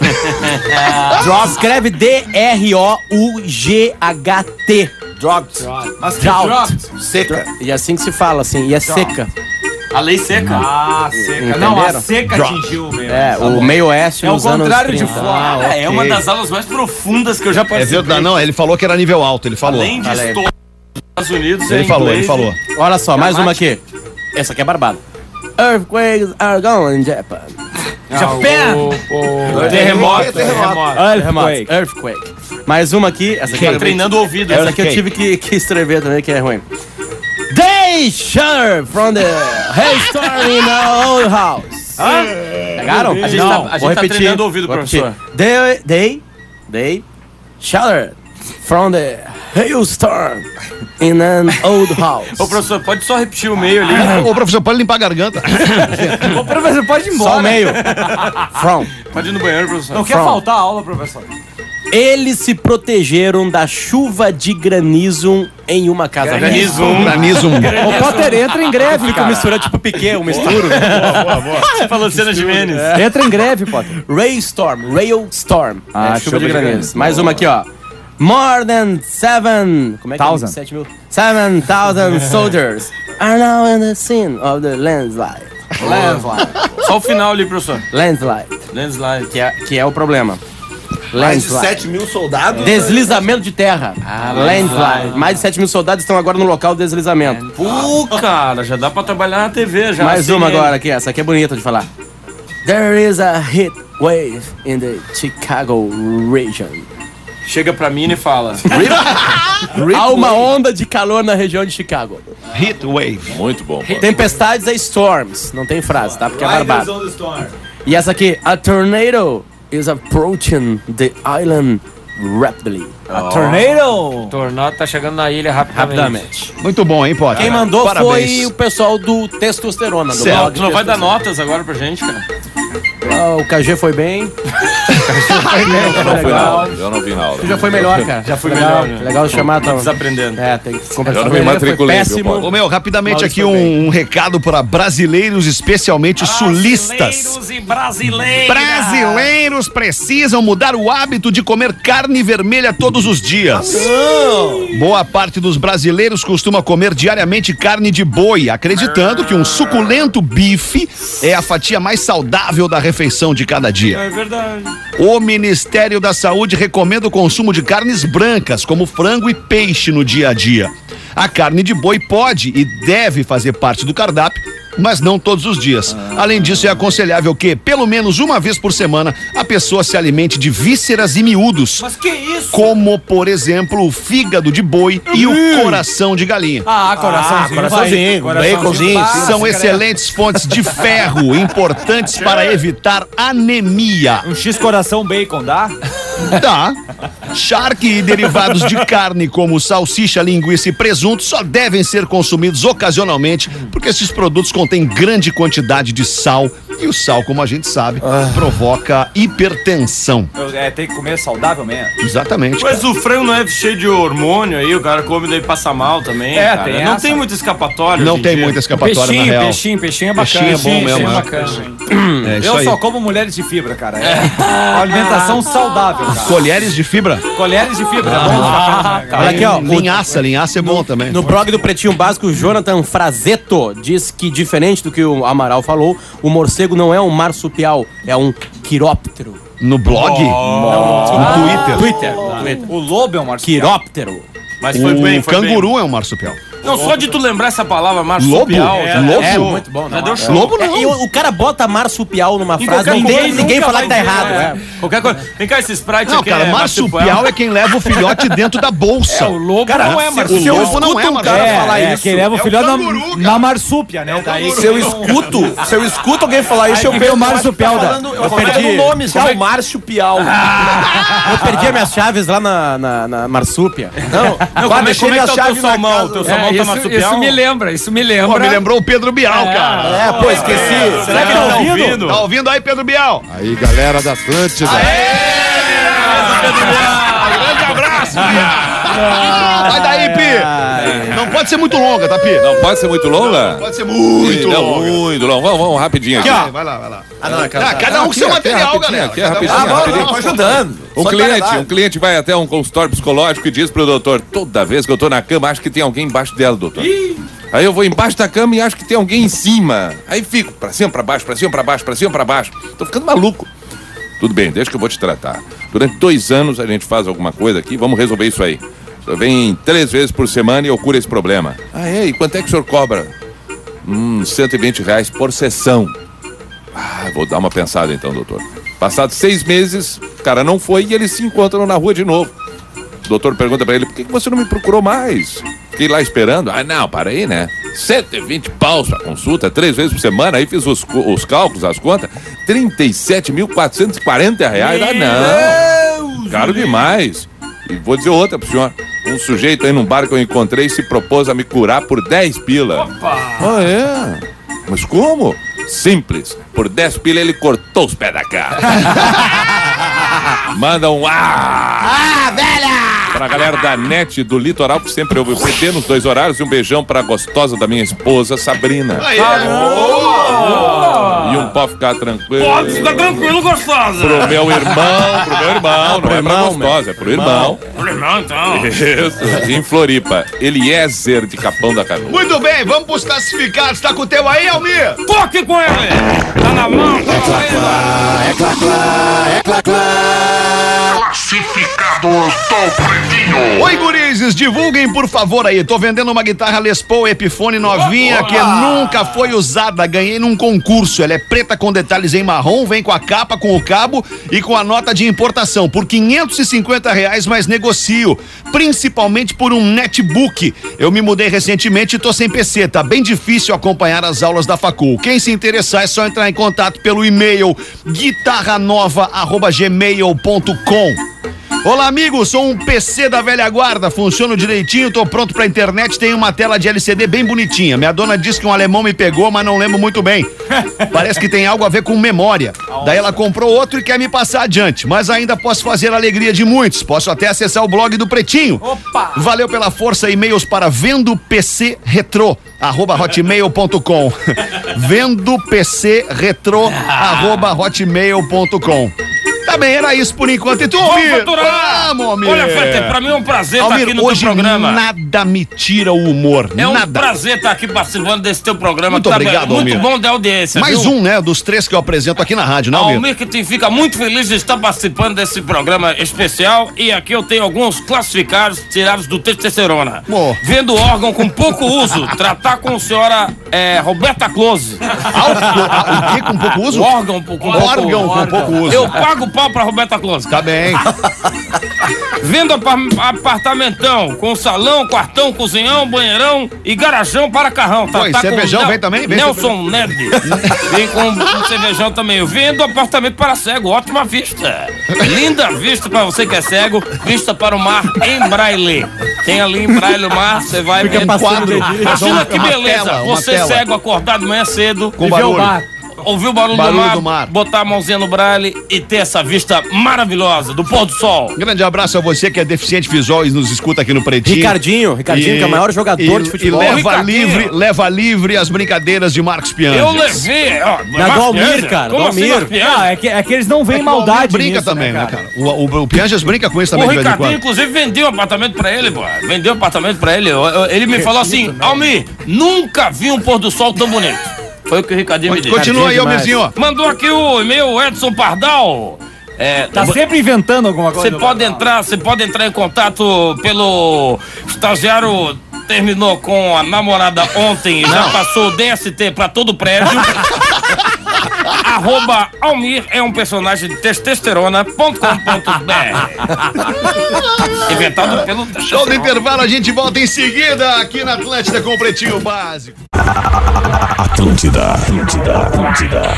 Drought. Escreve D R O U G H T. Drought. Mas que Drought. drought? Seca. E é assim que se fala, assim, e é seca. A lei seca. Ah, seca. Não, a Entenderam? seca atingiu, meu. É, o meio oeste É o nos anos contrário de trinta. fora. Cara, é uma ok. das aulas mais profundas que eu já É participei. verdade, não, ele falou que era nível alto, ele falou. Além de Olha aí. história dos Estados Unidos, Ele é falou, inglês ele falou. Olha só, mais uma aqui. Essa aqui é barbada. Earthquakes are going in Japan. Japan! O, o, Terremoto. terremoto. Terremoto. Earthquake. Earthquake. Mais uma aqui. Essa aqui, Tá eu- treinando o ouvido. essa aqui eu tive que, que escrever também, que é ruim. They shudder from the hailstorm in our old house. Pegaram? A gente Não, tá- a vou gente tá repetir, treinando o ouvido, vou repetir. professor. They, they, they shudder from the hailstorm in an old house. Ô, professor, pode só repetir o meio ali? Ô, professor, pode limpar a garganta. Ô, professor, pode ir embora. Só o meio. From. Pode ir no banheiro, professor. Não quer From. faltar a aula, professor? Eles se protegeram da chuva de granizo em uma casa. Granizo. Granizo. O Potter entra em greve, Fica cara. misturando tipo Piquet, um misturo. Você falou Cena de Menes. Entra em greve, Potter. Railstorm, Railstorm. Ah, é, chuva de chuva de granizo. granizo. Mais uma aqui, ó. More than seven... Como é que Thousand. é? Sete mil. Seven thousand soldiers are now in the scene of the landslide. Landslide. Só o final ali, professor. Landslide. Landslide. Que é, que é o problema. Mais de Landslide. sete mil soldados. Deslizamento de terra. Landslide. Mais de sete mil soldados estão agora no local do deslizamento. Pô, cara, já dá pra trabalhar na T V já. Mais assim, uma né? agora aqui, essa aqui é bonita de falar. There is a heat wave in the Chicago region. Chega pra mim e fala. Há uma onda de calor na região de Chicago. Heat wave. Muito bom. mano. Tempestades é storms. Não tem frase, tá? Porque é barbado. E essa aqui, a tornado is approaching the island rapidly. A tornado. O tornado tá chegando na ilha rapidamente. Rapidamente. Muito bom, hein, Potter? Quem mandou Parabéns. foi o pessoal do Testosterona. Do Certo. blog Tu não vai dar Testosterona. notas agora pra gente, cara? Ah, o K G foi bem. Eu não fui na aula. Eu não vi na aula. Tu já foi melhor, cara. Já fui legal, melhor, né? Legal chamar Tô tua... desaprendendo. É, tem que conversar Eu não com me ele. Foi matriculei, viu, péssimo. Paulo? Ô, meu, rapidamente Maurício aqui foi bem. um, um recado para brasileiros, especialmente sulistas. Brasileiros e brasileiras. Brasileiros precisam mudar o hábito de comer carne vermelha todos os dias. Boa parte dos brasileiros costuma comer diariamente carne de boi, acreditando que um suculento bife é a fatia mais saudável da refeição de cada dia. É verdade. O Ministério da Saúde recomenda o consumo de carnes brancas, como frango e peixe, no dia a dia. A carne de boi pode e deve fazer parte do cardápio, mas não todos os dias. Além disso, é aconselhável que, pelo menos uma vez por semana, a pessoa se alimente de vísceras e miúdos, Mas que isso? como, por exemplo, o fígado de boi e o coração de galinha. Ah, coraçãozinho. coraçãozinho, vai. baconzinho, vai. São excelentes fontes de ferro, importantes para evitar anemia. Um X coração bacon, dá? Tá. Charque e derivados de carne como salsicha, linguiça e presunto só devem ser consumidos ocasionalmente, porque esses produtos contêm grande quantidade de sal e o sal, como a gente sabe, provoca hipertensão. É, tem que comer saudável mesmo. Exatamente. Mas o frango não é cheio de hormônio aí, o cara come e daí passa mal também. É, cara. tem Não essa. tem muito escapatório. Não hoje em tem dia. muita escapatória na Peixinho, real. peixinho, peixinho é bacana. Peixinho é bom mesmo, Peixinho é né? bacana. É isso Eu aí. só como mulheres de fibra, cara. É uma alimentação saudável, cara. Colheres de fibra. Colheres de fibra, é bom? Ah, tá. Olha aqui, ó. o- Linhaça, linhaça é bom também. No blog do Pretinho Básico, o Jonathan Frazeto diz que, diferente do que o Amaral falou, o morcego não é um marsupial, é um quiróptero. No blog? No Twitter. Twitter. no Twitter. O lobo é um marsupial. Quiróptero. Mas foi bem, O foi canguru é um marsupial. bem. Não, só de tu lembrar essa palavra marsupial. Lobo? já- Lobo? É, É show. muito bom, Já não. deu show. Lobo não. É, e o, o cara bota marsupial numa frase, qualquer ninguém, coisa, ninguém nunca falar que tá vai dizer, errado. é. É. Qualquer coisa. Vem cá, esse Sprite Não, aqui cara, é marsupial é quem leva o filhote dentro da bolsa. É, o lobo Cara, não é se- marsupial. O lobo não é um marsupial. cara É, falar é, isso. quem leva o É o filhote canguru, na, cara. na marsúpia, né? Daí Se eu escuto, se eu escuto alguém falar isso, eu Aí vem o penso, marsupial eu da- falando, eu eu perdi perdi. o nome, já, o Márcio Pial. Eu perdi as minhas chaves lá na, na, na marsúpia. Não, Não, vai como é, mexer como é minha que tá o chave teu na salmão? casa. Teu É, salmão isso, marsupial. isso me lembra, isso me lembra. Pô, me lembrou o Pedro Bial, cara. É, pô, esqueci. Será que ele tá ouvindo? Tá ouvindo aí, Pedro Bial? Aí, galera da Atlântida. Pedro Bial, grande abraço, Bial. Vai daí, Pi. Não pode ser muito longa, tá, Pi? Não pode ser muito longa? Pode ser muito Não, longa. muito longa. Vamos, vamos rapidinho aqui. Aqui, ó. Vai lá, vai lá. Ah, não, é Ah, cada um com seu material, rapidinho, galera. aqui é Cada um com rapidinho, seu Ah, material. vamos, vamos ajudando. Um Só cliente, devagar. um cliente vai até um consultório psicológico e diz pro doutor: toda vez que eu tô na cama, acho que tem alguém embaixo dela, doutor. Aí eu vou embaixo da cama e acho que tem alguém em cima. Aí fico pra cima, pra baixo, pra cima, pra baixo, pra cima, pra baixo. Tô ficando maluco. Tudo bem, deixa que eu vou te tratar. Durante dois anos a gente faz alguma coisa aqui, vamos resolver isso aí. O senhor vem três vezes por semana e eu curo esse problema. Ah, é? E quanto é que o senhor cobra? Hum, cento e vinte reais por sessão. Ah, vou dar uma pensada então, doutor. Passados seis meses, o cara não foi e eles se encontram na rua de novo. O doutor pergunta pra ele: por que que você não me procurou mais? Fiquei lá esperando. Ah, não, para aí, né? cento e vinte paus pra consulta, três vezes por semana. Aí fiz os, os cálculos, as contas. trinta e sete mil quatrocentos e quarenta reais. Ah, não. Caro demais. E vou dizer outra pro senhor. Um sujeito aí num bar que eu encontrei se propôs a me curar por dez pila. Opa! Ah, é? Mas como? Simples. Por dez pila ele cortou os pés da cara. Manda um ah! Ah, velha! Pra galera da NET do Litoral, que sempre ouve o P T nos dois horários. E um beijão pra gostosa da minha esposa, Sabrina. Aí, E um pode ficar tranquilo. Pode ficar tranquilo, gostosa. Pro meu irmão, pro meu irmão, não é pra gostosa, é pro irmão. Não, então. Isso, em Floripa, Eliezer de Capão da Canoa. muito bem, vamos pros classificados. Tá com o teu aí, Almir? Tô aqui com ele. Tá na mão, tá na mão. É clá, clá, é clá, clá. Classificados do Pretinho. Oi, gurizes, divulguem por favor aí. Tô vendendo uma guitarra Les Paul Epiphone novinha que nunca foi usada. Ganhei num concurso. Ela é preta com detalhes em marrom, vem com a capa, com o cabo e com a nota de importação. Por quinhentos e cinquenta reais, mas negocio. Principalmente por um netbook. Eu me mudei recentemente e tô sem P C. Tá bem difícil acompanhar as aulas da facul. Quem se interessar é só entrar em contato pelo e-mail guitarranova arroba gmail ponto com. Olá, amigos, sou um P C da velha guarda, funciono direitinho, tô pronto pra internet, tenho uma tela de L C D bem bonitinha. Minha dona disse que um alemão me pegou, mas não lembro muito bem. Parece que tem algo a ver com memória. Daí ela comprou outro e quer me passar adiante, mas ainda posso fazer a alegria de muitos. Posso até acessar o blog do Pretinho. Opa! Valeu pela força, e-mails para vendo P C Retro, arroba hotmail ponto com. vendo P C Retro, arroba hotmail ponto com. Tá bem, era isso por enquanto. E tu, Almir? Vamos, Almir. Olha, Fete, pra mim é um prazer estar Almir, aqui no hoje teu programa. nada me tira o humor. É um nada. prazer estar aqui participando desse teu programa. Muito Tá obrigado, bem, muito Almir. bom da audiência. Mais viu? um, né, dos três que eu apresento aqui na rádio, né, Almir? Almir que te fica muito feliz de estar participando desse programa especial. E aqui eu tenho alguns classificados tirados do testosterona. Bom. Vendo órgão com pouco uso, tratar com a senhora é, Roberta Close. O que com pouco uso? O órgão com pouco Órgão com pouco uso. Eu pago pau pra Roberta Close. Tá bem. Vendo apa- apartamentão com salão, quartão, cozinhão, banheirão e garajão para carrão. Tá, Pô, e tá cervejão com vem também? Vem Nelson Ned. Vem com um cervejão também. Vendo apartamento para cego, ótima vista. Linda vista para você que é cego, vista para o mar em braille. Tem ali em braille o mar, você vai ver. Um quadro. Imagina que Uma beleza. tela, uma você tela. cego, acordado de manhã cedo. Com barulho. Ouvir o barulho, Barulho do, mar, do mar. botar a mãozinha no braille e ter essa vista maravilhosa do pôr do sol. Grande abraço a você que é deficiente visual e nos escuta aqui no Pretinho. Ricardinho, Ricardinho, que é o maior jogador e, de futebol. E leva Ricardinho. livre, leva livre as brincadeiras de Marcos Pianges. Eu levei, ó. Na Marcos do Almir, Pianges? cara, Como do assim, Almir. Marcos Pianges? Ah, é que, é que eles não veem É que o Almir maldade brinca nisso, também, né, né, cara? O, o, o Pianges brinca com isso O também de vez em Ricardinho, quando. inclusive, vendeu um apartamento pra ele, pô. Vendeu um apartamento pra ele. Eu- eu- Ele me falou assim, Almir, nunca vi um pôr do sol tão bonito. Foi o que o Ricardinho me disse. Continua aí, demais. Almirzinho. Mandou aqui o e-mail Edson Pardal. É, Tá sempre inventando alguma coisa. Você pode entrar, você pode entrar em contato pelo estagiário. Terminou com a namorada ontem e já passou o D S T pra todo o prédio. Arroba Almir é um personagem de testosterona ponto com ponto b r. Inventado pelo Show do intervalo, a gente volta em seguida aqui na Atlântida com o Pretinho Básico. Atlântida, Atlântida, Atlântida.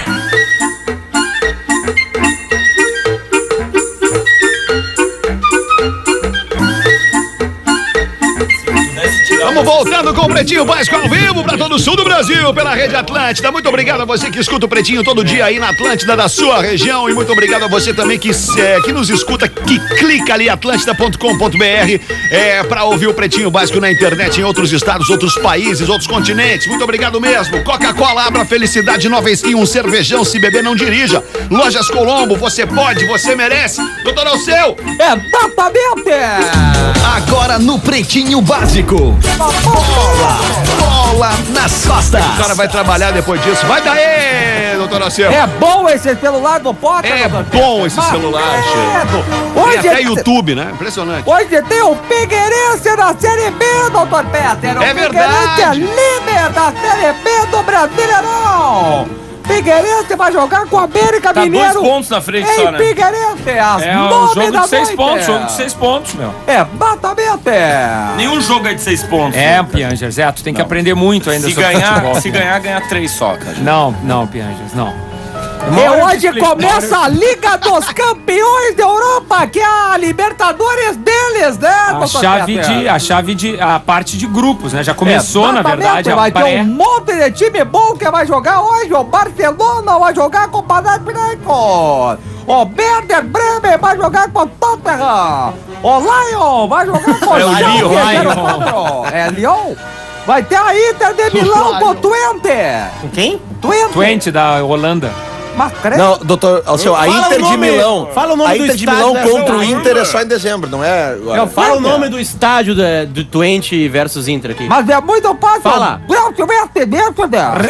Vamos voltando com o Pretinho Básico ao vivo para todo o sul do Brasil, pela Rede Atlântida. Muito obrigado a você que escuta o Pretinho todo dia aí na Atlântida da sua região. E muito obrigado a você também que, é, que nos escuta, que clica ali atlântida ponto com ponto br é, para ouvir o Pretinho Básico na internet em outros estados, outros países, outros continentes. Muito obrigado mesmo. Coca-Cola, abra felicidade, nova skin, um cervejão, se beber não dirija. Lojas Colombo, você pode, você merece. Doutor Alceu. Exatamente! Agora no Pretinho Básico. Bola, bola nas costas. O cara vai trabalhar depois disso. Vai daí, doutor Alceu. É bom esse celular do Potter, É doutor bom Pedro. esse celular, Mas, chefe. Hoje Tem até é- YouTube, né? Impressionante. Hoje tem o Figueirense na Série B, doutor Peter. O É verdade. Figueirense é líder da Série B do Brasileirão. Figueirense vai jogar com a América Tá Mineiro. dois pontos na frente em só, né? Figueirense, às É um nove jogo da de seis noite. pontos, jogo de seis pontos, meu. Exatamente. Nenhum jogo é de seis pontos. É, Piangers, é, tu tem que aprender muito ainda Se sobre ganhar, futebol, se Piangers. ganhar, ganhar três só, cara. Não, não, Piangers, não. E hoje começa a Liga dos Campeões da Europa, que é a Libertadores deles, né, A doutor chave Peter? de, a chave de, a parte de grupos, né? Já começou, na Exatamente, verdade, a vai ter pré. um monte de time bom que vai jogar hoje. O Barcelona vai jogar com o Panathinaikos. O Werder Bremen vai jogar com o Tottenham. O Lyon vai jogar com o É o Schalke Lyon, zero quatro. É Lyon. Vai ter a Inter de Milão com o Twente. Com quem? Twente. Twente da Holanda. Mas credo. Não, doutor Alceu, a Fala Inter o de nome, Milão. fala o nome a do Inter de estádio Milão da- contra o da- Inter é só em dezembro, não é agora. Não, fala o nome do estádio da- do Twente versus Inter aqui. Mas é muito fácil. Fala. Grosso West Amsterdam.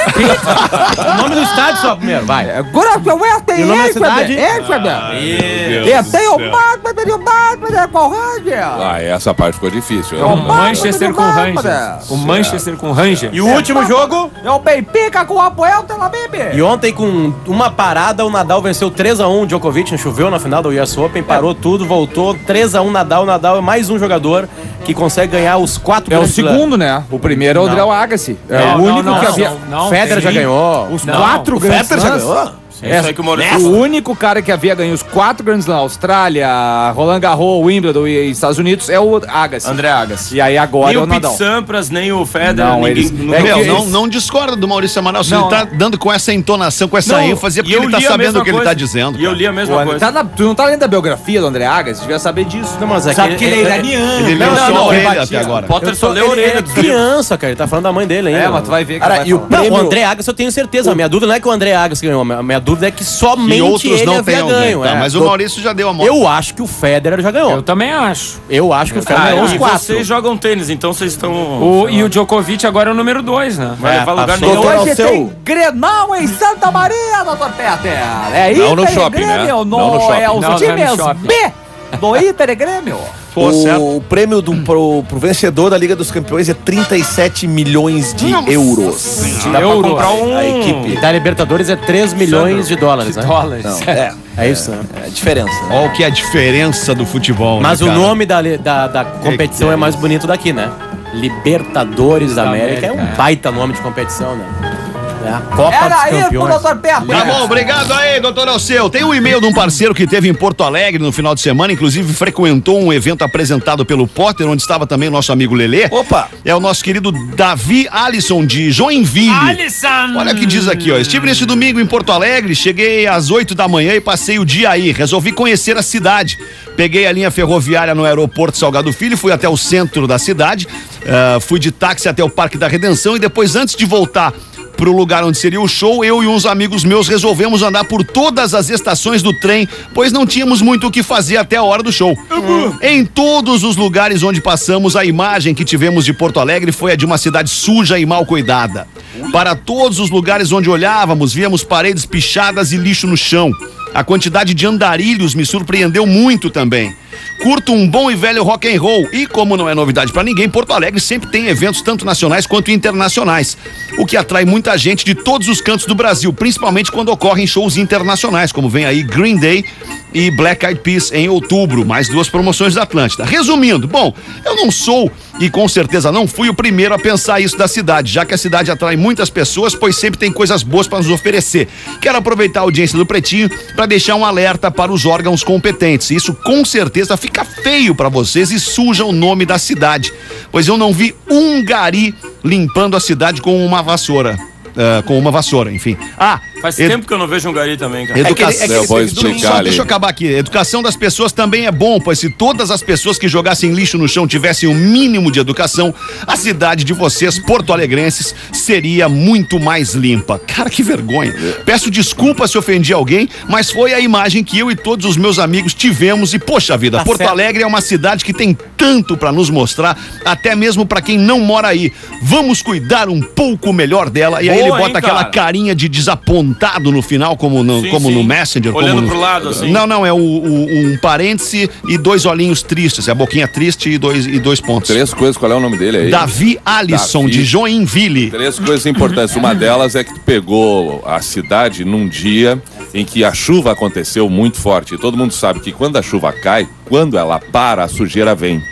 O nome do estádio só primeiro, vai. Grosso West E o nome da cidade? Amsterdam. Meu E Deus tem do o céu. Batman e o Batman com o Ranger. Ah, essa parte ficou difícil. É o né? Manchester com o Batman. Rangers. O Manchester com o Rangers. E o último jogo? É o Benfica com o Apoel Tel Aviv. E ontem, com uma parada, o Nadal venceu três a um o Djokovic, choveu na final do U S Open, parou tudo, voltou, três a um Nadal. O Nadal é mais um jogador que consegue ganhar os quatro É o Grand Slam. segundo, né? O primeiro é o Não. Adriel Agassi. É Não, o não, único não, que não, havia... não, não. Federer já Sim. ganhou. Os Não, quatro O Grand Fetter já Slams. ganhou? É isso aí que o Maurício O falou. único cara que havia ganho os quatro Grand Slams, Austrália, Roland Garros, Wimbledon e Estados Unidos, é o Agassi. André Agassi. E aí agora Nem é o o Pete Nadal. Sampras, nem o Federer, Não, ninguém... eles- nunca é que Meu, fez. não, não discorda do Maurício Emanuel. Se Não. ele tá dando com essa entonação, com essa Não, ênfase, é porque e eu ele tá li a sabendo mesma o que ele coisa. tá dizendo. E eu li a mesma Pô, coisa. tá na- tu não tá lendo a biografia do André Agassi? Devia saber disso. Não, mas é Sabe que- que ele é é- iraniano. Ele Não, leu não, só não, a orelha rebatia. até agora. O Potter Eu só tô- leu a ele orelha é dos livros. criança, cara. Ele tá falando da mãe dele ainda. É, mas tu vai ver que Cara, vai e o falar. Não, prêmio... o André Agassi eu tenho certeza. A minha dúvida não é que o André Agassi ganhou. A minha dúvida é que somente E outros ele não havia tenham ganho. ganho. Tá, é. mas o Maurício já deu a mão. Eu acho que o Federer já ganhou. Eu também acho. Eu acho que o Federer Ah, ganhou os e quatro. vocês jogam tênis, então vocês estão... O, e o Djokovic agora é o número dois, né? Vai É, levar lugar passou. nenhum. Doutor Hoje Alceu. tem Grenal em Santa Maria, doutor Peter. É Não no Inter e shopping, né? Grêmio, Não no- no shopping. É os Não, não é no times shopping. B do Inter e Grêmio. Pô, certo. O prêmio do, pro, pro vencedor da Liga dos Campeões é trinta e sete milhões de euros. Dá pra Euro. comprar um... A equipe. Da Libertadores é três milhões de dólares, né? Dólares. Não, é, É isso, né? é a diferença. né? Olha o que é a diferença do futebol. Mas né, o cara? nome da, da, da competição que é é mais bonito daqui, né? Libertadores da Da América. É um América, é. baita nome de competição, né? É a Copa Era dos isso, Campeões. doutor Peter. Tá bom, obrigado aí, doutor Alceu. Tem um e-mail de um parceiro que teve em Porto Alegre no final de semana, inclusive frequentou um evento apresentado pelo Potter, onde estava também o nosso amigo Lelê. Opa! É o nosso querido Davi Alisson, de Joinville. Alisson! Olha o que diz aqui, ó. Estive nesse domingo em Porto Alegre, cheguei às oito da manhã e passei o dia aí. Resolvi conhecer a cidade. Peguei a linha ferroviária no aeroporto Salgado Filho, fui até o centro da cidade, ah, fui de táxi até o Parque da Redenção e depois, antes de voltar pro lugar onde seria o show, eu e uns amigos meus resolvemos andar por todas as estações do trem, pois não tínhamos muito o que fazer até a hora do show. Em todos os lugares onde passamos, a imagem que tivemos de Porto Alegre foi a de uma cidade suja e mal cuidada. Para todos os lugares onde olhávamos, víamos paredes pichadas e lixo no chão. A quantidade de andarilhos me surpreendeu muito também. Curto um bom e velho rock and roll e, como não é novidade pra ninguém, Porto Alegre sempre tem eventos tanto nacionais quanto internacionais, o que atrai muita gente de todos os cantos do Brasil, principalmente quando ocorrem shows internacionais, como vem aí Green Day e Black Eyed Peas em outubro, mais duas promoções da Atlântida. Resumindo, bom, eu não sou e com certeza não fui o primeiro a pensar isso da cidade, já que a cidade atrai muitas pessoas, pois sempre tem coisas boas para nos oferecer. Quero aproveitar a audiência do Pretinho para deixar um alerta para os órgãos competentes. Isso com certeza festa fica feio pra vocês e suja o nome da cidade, pois eu não vi um gari limpando a cidade com uma vassoura. Uh, com uma vassoura, enfim. Ah, faz ed... tempo que eu não vejo um gari também, cara. Educação. É que, é que eu vou explicar Só ali. deixa eu acabar aqui. Educação das pessoas também é bom, pois se todas as pessoas que jogassem lixo no chão tivessem o mínimo de educação, a cidade de vocês, porto-alegrenses, seria muito mais limpa. Cara, que vergonha. Peço desculpa se ofendi alguém, mas foi a imagem que eu e todos os meus amigos tivemos e, poxa vida, tá Porto certo. Alegre é uma cidade que tem tanto pra nos mostrar, até mesmo pra quem não mora aí. Vamos cuidar um pouco melhor dela. E aí ele bota hein, aquela carinha de desapontado no final, como no, sim, como sim. no Messenger. Olhando como no... pro lado, assim. Não, não, é o, o, um parêntese e dois olhinhos tristes. É a boquinha triste e dois, e dois pontos. Três coisas, qual é o nome dele aí? Davi Alisson, Davi. de Joinville. Três coisas importantes. Uma delas é que tu pegou a cidade num dia em que a chuva aconteceu muito forte. E todo mundo sabe que quando a chuva cai, quando ela para, a sujeira vem.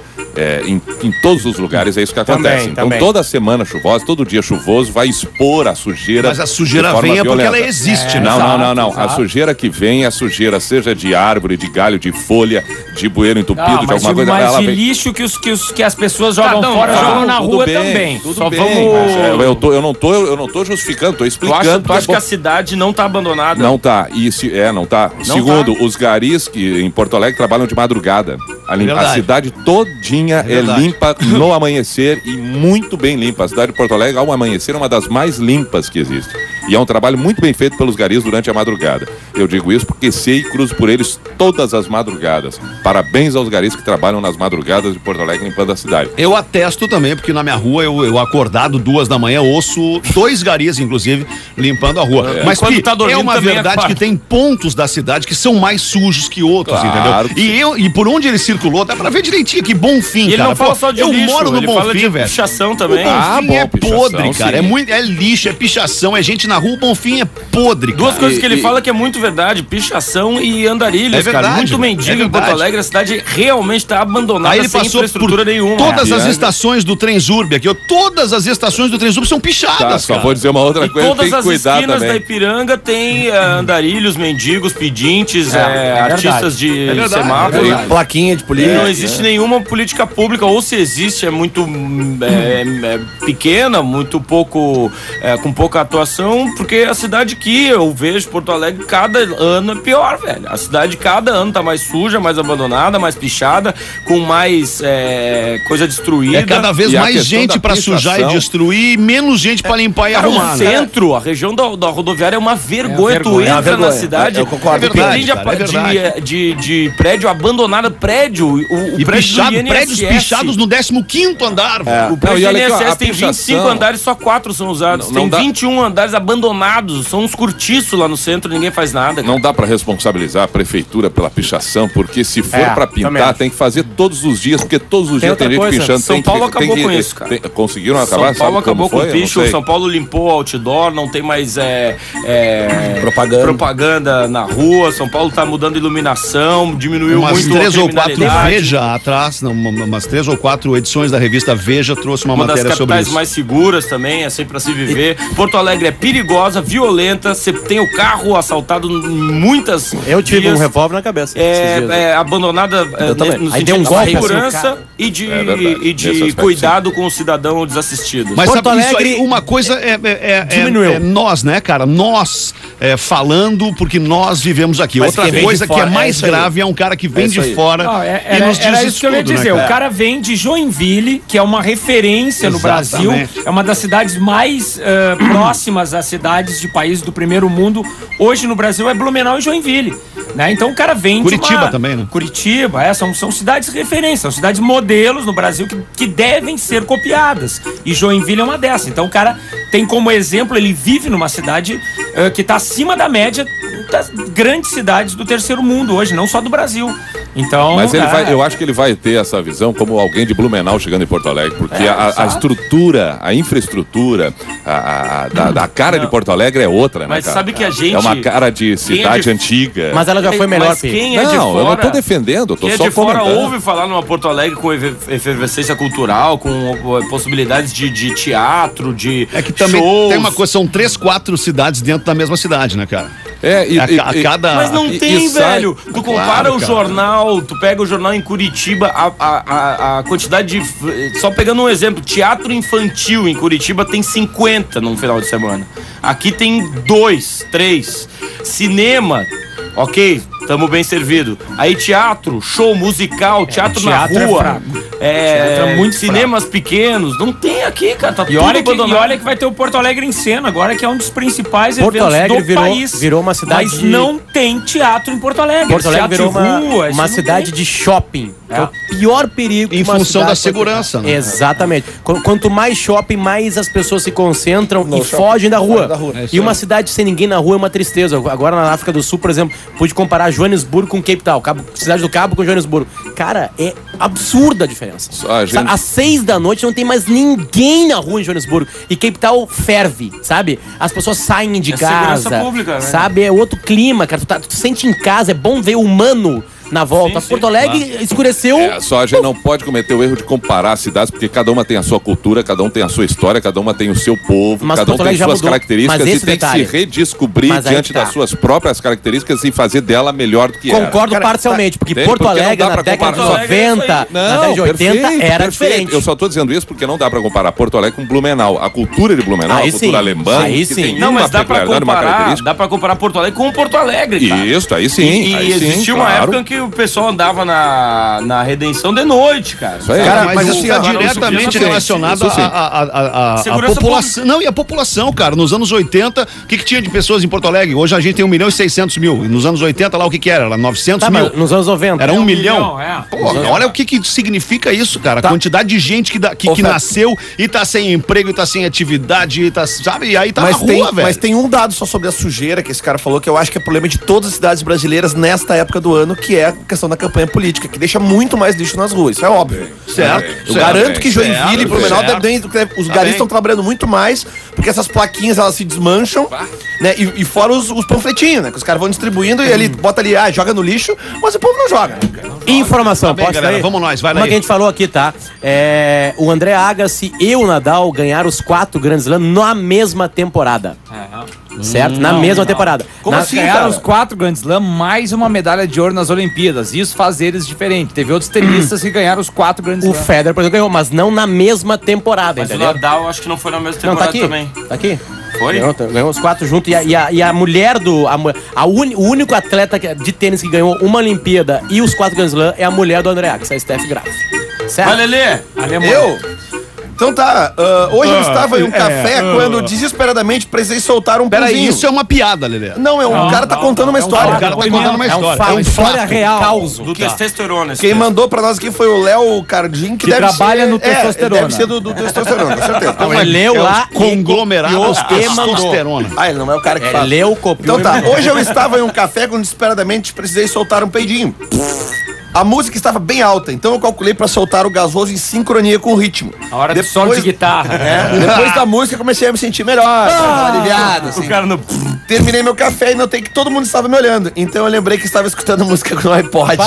É, em, em todos os lugares é isso que acontece. Também, então também. toda semana chuvosa, todo dia chuvoso, vai expor a sujeira. Mas a sujeira vem é porque ela existe, é, né? Não, exato, não, não, não. exato. A sujeira que vem é a sujeira, seja de árvore, de galho, de folha, de bueiro entupido, não, de alguma de, coisa. Mas ela de vem... lixo que, os, que, os, que as pessoas jogam tá, fora, tá, jogam na rua bem, também. Tudo Só bem, vamos... mas eu, tô, eu, não tô, eu não tô justificando, tô Tu explicando. acha, tu acha é que a cidade não tá abandonada? Não tá. E se, é, não tá. Não Segundo, tá. os garis que em Porto Alegre trabalham de madrugada. A, lim... Verdade. a cidade todinha é, é limpa no amanhecer e muito bem limpa. A cidade de Porto Alegre, ao amanhecer, é uma das mais limpas que existe. E é um trabalho muito bem feito pelos garis durante a madrugada. Eu digo isso porque sei e cruzo por eles todas as madrugadas. Parabéns aos garis que trabalham nas madrugadas de Porto Alegre limpando a cidade. Eu atesto também, porque na minha rua eu, eu acordado duas da manhã, ouço dois garis, inclusive, limpando a rua. É. Mas Pi, tá é uma verdade é que tem pontos da cidade que são mais sujos que outros, claro, entendeu? E, eu, e por onde ele circulou, dá pra ver direitinho que Bonfim, e ele cara. não fala Pô, só de eu lixo, moro no ele fala Bonfim, de velho. pichação também. O Bonfim Ah, bom, é pichação, podre, cara. sim. É, muito, é lixo, é pichação, é gente na rua. O Bonfim é podre, cara. Duas coisas que ele E- fala que é muito verdade: pichação e andarilhos, É verdade, cara. Muito é mendigo em verdade. Porto Alegre. A cidade realmente tá abandonada, Aí ele sem passou por infraestrutura nenhuma. todas É. as estações do Transurb aqui. ó, Todas as estações do Transurb são Tá, pichadas, só cara. vou dizer uma outra E coisa, tem todas que as cuidar esquinas da também. Ipiranga tem eh, andarilhos, mendigos, pedintes, É, eh, é verdade. artistas de É verdade, semáforo. é verdade. Plaquinha de E polícia. não existe nenhuma política pública, ou se existe, é muito hum, é, é pequena, muito pouco, é, com pouca atuação, porque a cidade que eu vejo, Porto Alegre, cada ano é pior, velho. A cidade cada ano tá mais suja, mais abandonada, mais pichada, com mais é, coisa destruída. É cada vez E a mais questão gente da pra sujar e pichação- destruir e menos gente pra limpar e Cara, arrumar. o né? centro, a região da, da rodoviária é uma vergonha. É uma Tu vergonha. entra É uma vergonha. na cidade, Eu concordo. É verdade, depende cara, é de, verdade. de, de prédio abandonado, prédio, o, o E prédio pichado, do I N S S. prédios pichados no décimo quinto andar, velho. O prédio Não, e do olha aqui, ó, I N S S a tem vinte e cinco pichação- andares, só quatro são usados. Não- não tem dá- vinte e um andares abandonados, são uns cortiços lá no centro, ninguém faz nada. cara. Não dá pra responsabilizar a prefeitura pela pichação, porque se for É, pra também pintar, acho. tem que fazer todos os dias, porque todos os Tem dias tem outra gente coisa, pichando. São tem que- Paulo tem acabou que- com isso, cara. tem- conseguiram acabar? São Paulo Sabe como acabou foi? com o Eu não picho, sei. São Paulo limpou o outdoor, não tem mais é, é, Propaganda. propaganda na rua, São Paulo tá mudando a iluminação, diminuiu Umas muito três a ou quatro criminalidade. Veja atrás, não, uma- umas três ou quatro edições da revista Veja trouxe uma, Uma das matéria sobre capitais isso. mais seguras também, é sempre pra se viver. Porto Alegre é perigosa, violenta, você tem o carro assaltado em muitas Eu tive vias. um revólver na cabeça. É, esses dias. é abandonada é, Eu também. ne- no Aí sentido deu um de golpe, assim, segurança o cara- e de, É verdade, e nesse de aspecto, cuidado com o cidadão desassistido. Mas Porto sabe, isso Alegre aí, uma coisa é, é- é- diminuiu. é nós, né, cara? Nós é, falando porque nós vivemos aqui. Mas Outra quem vem de coisa que é fora, é mais isso aí. grave é um cara que vem isso de aí. fora Não, é- e era, nos diz era isso que eu ia tudo, né, dizer. cara? O cara vem de Joinville, que é uma referência no Brasil. Exatamente. É uma das cidades mais eh, próximas às cidades de países do primeiro mundo. Hoje no Brasil é Blumenau e Joinville. Né? Então o cara vem Curitiba de uma... também, né? Curitiba, é, são, são cidades referência, são cidades modelos no Brasil que, que devem ser copiadas. E Joinville é uma dessas. Então o cara tem como exemplo, ele vive numa cidade eh, que está acima da média das grandes cidades do terceiro mundo hoje, não só do Brasil. Então, Mas ele é, vai, eu acho que ele vai ter essa visão como alguém de Blumenau chegando em Porto Alegre, porque É, a, a exato. estrutura, a infraestrutura, a, a- a- da, da cara de Porto Alegre é outra, né, Mas cara? sabe que a gente- É uma cara de cidade de- antiga. Mas ela já foi melhor, Mas Pi. quem é de Não, fora, eu não tô defendendo, eu tô quem é só de fora comentando. ouve falar numa Porto Alegre com efe- efervescência cultural, com eh, possibilidades de, de teatro, de É que também shows. tem uma coisa, são três, quatro cidades dentro da mesma cidade, né, cara? É, e, A, e- a e- cada... Mas não e- tem, e sai- velho. Tu compara Claro, o cara. jornal, tu pega o jornal em Curitiba, a, a, a, a quantidade de. Só pegando um exemplo, teatro infantil em Curitiba tem cinquenta num final de semana. Aqui tem dois, três. Cinema, ok, tamo bem servido. Aí teatro, show musical, teatro, teatro na é rua. fraco. É, Teatro é muito cinemas pequenos. Não tem aqui, cara. Tá E tudo olha, que, e abandonado. olha que vai ter o Porto Alegre em cena agora, que é um dos principais Porto eventos Alegre do virou- país. virou uma cidade Mas de- não tem teatro em Porto Alegre. Porto Alegre teatro virou de uma, rua, isso uma não cidade tem. de shopping. Que é o pior perigo. Em que uma função cidade da pode segurança, ter. né? Exatamente. Qu- Quanto mais shopping, mais as pessoas se concentram No e shopping, fogem da rua. fora da rua. É isso E uma aí. cidade sem ninguém na rua é uma tristeza. Agora na África do Sul, por exemplo, pude comparar Joanesburgo com Cape Town. Cabo- Cidade do Cabo com Joanesburgo. Cara, é absurda a diferença. Só a gente- Sa- Às seis da noite não tem mais ninguém na rua em Joanesburgo. E Cape Town ferve, sabe? As pessoas saem de É casa. segurança pública, né? Sabe? É outro clima, cara. Tu, tá- tu sente em casa, é bom ver o humano na volta. Sim, sim, Porto Alegre escureceu. É, só a gente não pode cometer o erro de comparar as cidades, porque cada uma tem a sua cultura, cada um tem a sua história, cada uma tem o seu povo, Mas cada um Porto tem Alegre já suas mudou. características Mas e esse tem detalhe. que se redescobrir Mas aí diante tá. das suas próprias características e fazer dela melhor do que era. Concordo Cara, parcialmente, porque Entende? Porto Porque não Alegre dá na pra década de comparar. noventa, na década de oitenta perfeito, era perfeito. diferente. Eu só tô dizendo isso porque não dá pra comparar Porto Alegre com Blumenau. A cultura de Blumenau, Aí a cultura sim, alemã, aí que sim. tem Não, uma mas dá pra peculiaridade, uma comparar, característica. dá pra comparar Porto Alegre com Porto Alegre, cara. Isso, aí sim. E, e aí sim, existia uma claro. época em que o pessoal andava na, na Redenção de noite, cara. Isso aí. Cara, Mas mas o- isso está agora o diretamente suficiente. relacionado Isso sim. à a, a, a, a Segurança população. Não, e a população, cara. Nos anos oitenta, o que, que tinha de pessoas em Porto Alegre? Hoje a gente tem um milhão e seiscentos mil. E nos anos oitenta, lá o que, que era? Era novecentos Tá, mil. mas nos anos noventa. Era um, um milhão. milhão, é. Porra, olha o que, que significa isso, cara. Tá. A quantidade de gente que, dá- que, Ô, que Fred. nasceu e tá sem emprego, e tá sem atividade, e tá, sabe? E aí tá mas, na rua, tem, velho. mas tem um dado só sobre a sujeira que esse cara falou, que eu acho que é problema de todas as cidades brasileiras nesta época do ano, que é a questão da campanha política, que deixa muito mais lixo nas ruas. Isso é óbvio. Certo, Eu certo, garanto que certo, Joinville e Blumenau certo. devem- devem- os Tá garis bem. estão trabalhando muito mais, porque essas plaquinhas elas se desmancham, né? E, e fora os, os panfletinhos, né? Que os caras vão distribuindo e ele bota ali, ah, joga no lixo, mas o povo não joga. Informação, Tá bem, posso galera, daí? vamos nós, vai Uma daí. que a gente falou aqui, tá? É, o André Agassi e o Nadal ganharam os quatro Grand Slam na mesma temporada. Certo? Na mesma temporada. Como Na- assim, Ganharam cara? os quatro Grand Slam, mais uma medalha de ouro nas Olimpíadas. Isso faz eles diferente. Teve outros tenistas que ganharam os quatro Grand O Slam. Federer, por exemplo, ganhou, mas não na mesma temporada, Mas o entendeu? Nadal acho que não foi na mesma Não, tá temporada aqui. também. Tá aqui. Foi? Ganhou, ganhou os quatro juntos. E a, e a, e a mulher do. A, mu- a uni- o único atleta que- de tênis que ganhou uma Olimpíada e os quatro Grand Slam é a mulher do André Agassi, a Steph Graf. Certo? Vai, Lelê. Eu? Então tá, ah, hoje eu estava em um café quando desesperadamente precisei soltar um Peraí, punzinho. isso é uma piada, Lelê. Não, é um cara tá contando uma história. O cara tá contando uma É um história. fato. É um História fato. real. Caos do testosterona. esse Quem texto. mandou pra nós aqui foi o Léo Cardim, que, Que deve trabalha ser, no é, testosterona. deve ser do, do testosterona, com certeza. Então ele leu É lá. os conglomerados e mandou. testosterona. Ah, ele não é o cara que É, fala. leu, copiou. Então tá, e mandou. hoje eu estava em um café quando desesperadamente precisei soltar um peidinho. A música estava bem alta, então eu calculei pra soltar o gasoso em sincronia com o ritmo. A hora do solo de guitarra. É, depois da música eu comecei a me sentir melhor, ah, aliviado, assim. O cara no... Terminei meu café e notei que todo mundo estava me olhando. Então eu lembrei que estava escutando música com o iPod.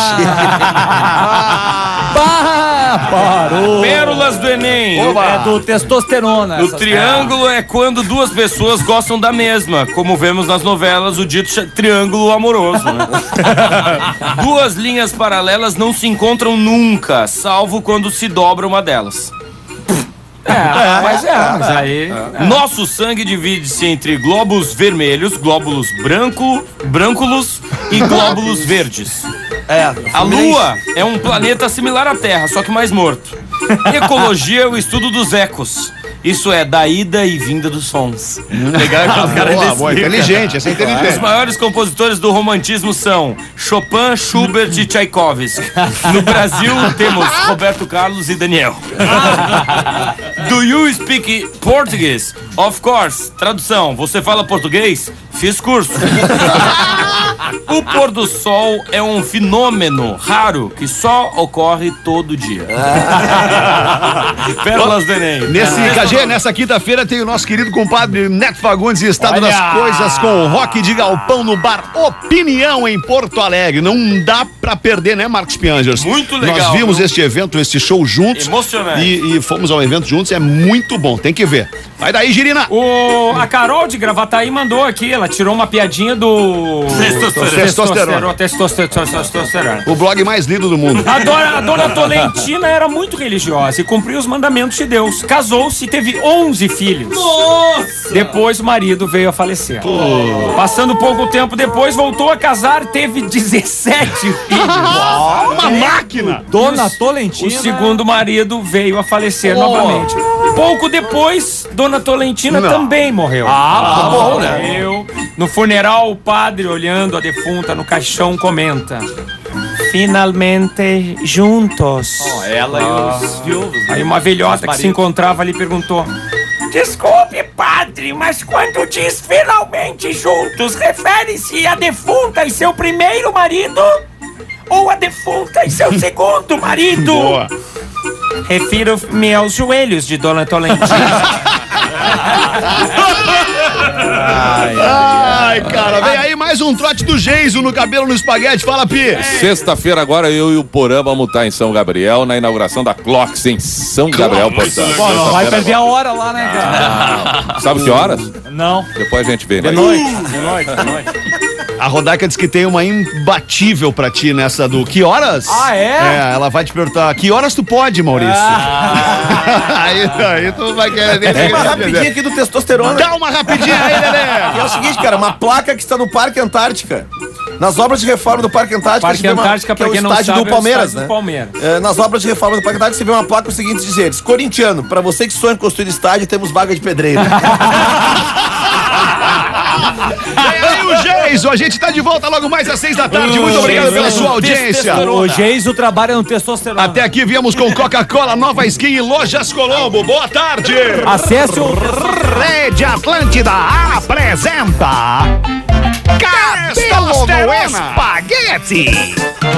Parou! Pérolas do Enem. É do testosterona. O essas triângulo é quando duas pessoas gostam da mesma, como vemos nas novelas, o dito cha- triângulo amoroso, né? Duas linhas paralelas não se encontram nunca, salvo quando se dobra uma delas. É, mas é, mas aí. Nosso sangue divide-se entre glóbulos vermelhos, glóbulos branco, brânculos e glóbulos verdes. É, A Lua é um planeta similar à Terra, só que mais morto. Ecologia é o estudo dos ecos. Isso é, da ida e vinda dos sons. Legal quando o cara Boa, boa, explica. inteligente, essa é Os inteligente. maiores compositores do romantismo são Chopin, Schubert e Tchaikovsky. No Brasil, temos Roberto Carlos e Daniel. Do you speak Portuguese? Of course. Tradução, você fala português? Fiz curso. O pôr do sol é um fenômeno raro que só ocorre todo dia. Pérolas do Enem. Nesse K G, nessa quinta-feira, tem o nosso querido compadre Neto Fagundes, Estado Olha! das Coisas, com o rock de galpão no bar Opinião, em Porto Alegre. Não dá pra perder, né, Marcos Piangers? Muito legal, Nós vimos viu? este evento, este show juntos. Emocionante. E, e fomos ao evento juntos, é muito bom, tem que ver. Vai daí, Girina. O, a Carol de Gravataí mandou aqui, ela tirou uma piadinha do... Testosterona. Testosterona. Testosterona. Testosterona. O blog mais lido do mundo. A dona, a dona Tolentina era muito religiosa e cumpriu os mandamentos de Deus. Casou-se e teve onze filhos. Nossa! Depois o marido veio a falecer. Passando pouco tempo depois, voltou a casar, teve dezessete filhos. Uma máquina. Dona O Tolentina. segundo marido veio a falecer novamente. Pouco depois, Dona Tolentina Não. também morreu. Ah, bom, né? Morreu. No funeral, o padre, olhando a defunta no caixão, comenta: finalmente juntos. Ela e os viúvos. Aí uma velhota que se encontrava ali perguntou: desculpe, padre, mas quando diz finalmente juntos, refere-se a defunta e seu primeiro marido? Ou a defunta e seu segundo marido? Boa. Refiro-me aos joelhos de Dona Tolentina. Ai, cara, vem aí mais um trote do Geiso no cabelo no espaguete. Fala, Pi. Sexta-feira agora eu e o Porã vamos estar em São Gabriel na inauguração da Clocks em São Gabriel, portanto. Bom, não vai Sexta-feira perder a hora lá, né, cara? agora. Sabe que horas? Não. Depois a gente vê, né? De noite, de noite, de noite. A Rodaica diz que tem uma imbatível pra ti nessa do que horas? Ah, é? É, ela vai te perguntar, que horas tu pode, Maurício? aí, aí tu vai querer... Tem uma rapidinha aqui do testosterona. Dá uma rapidinha aí, Lelê. Que é o seguinte, cara, uma placa que está no Parque Antártica. Nas obras de reforma do Parque Antártica, Parque você vê uma, Antártica, que é pra o quem não estádio sabe, do é o Palmeiras, estádio né? do Palmeiras. É, nas obras de reforma do Parque Antártica, você vê uma placa com os seguintes dizeres: corintiano, pra você que sonha em construir estádio, temos vaga de pedreiro. Vem aí o Geiso, a gente tá de volta logo mais às seis da tarde. Muito obrigado pela sua audiência. O Geiso trabalha no testosterona. Até aqui viemos com Coca-Cola, Nova Skin e Lojas Colombo. Boa tarde. Acesse o Rede Atlântida apresenta Cabelo no Espaguete.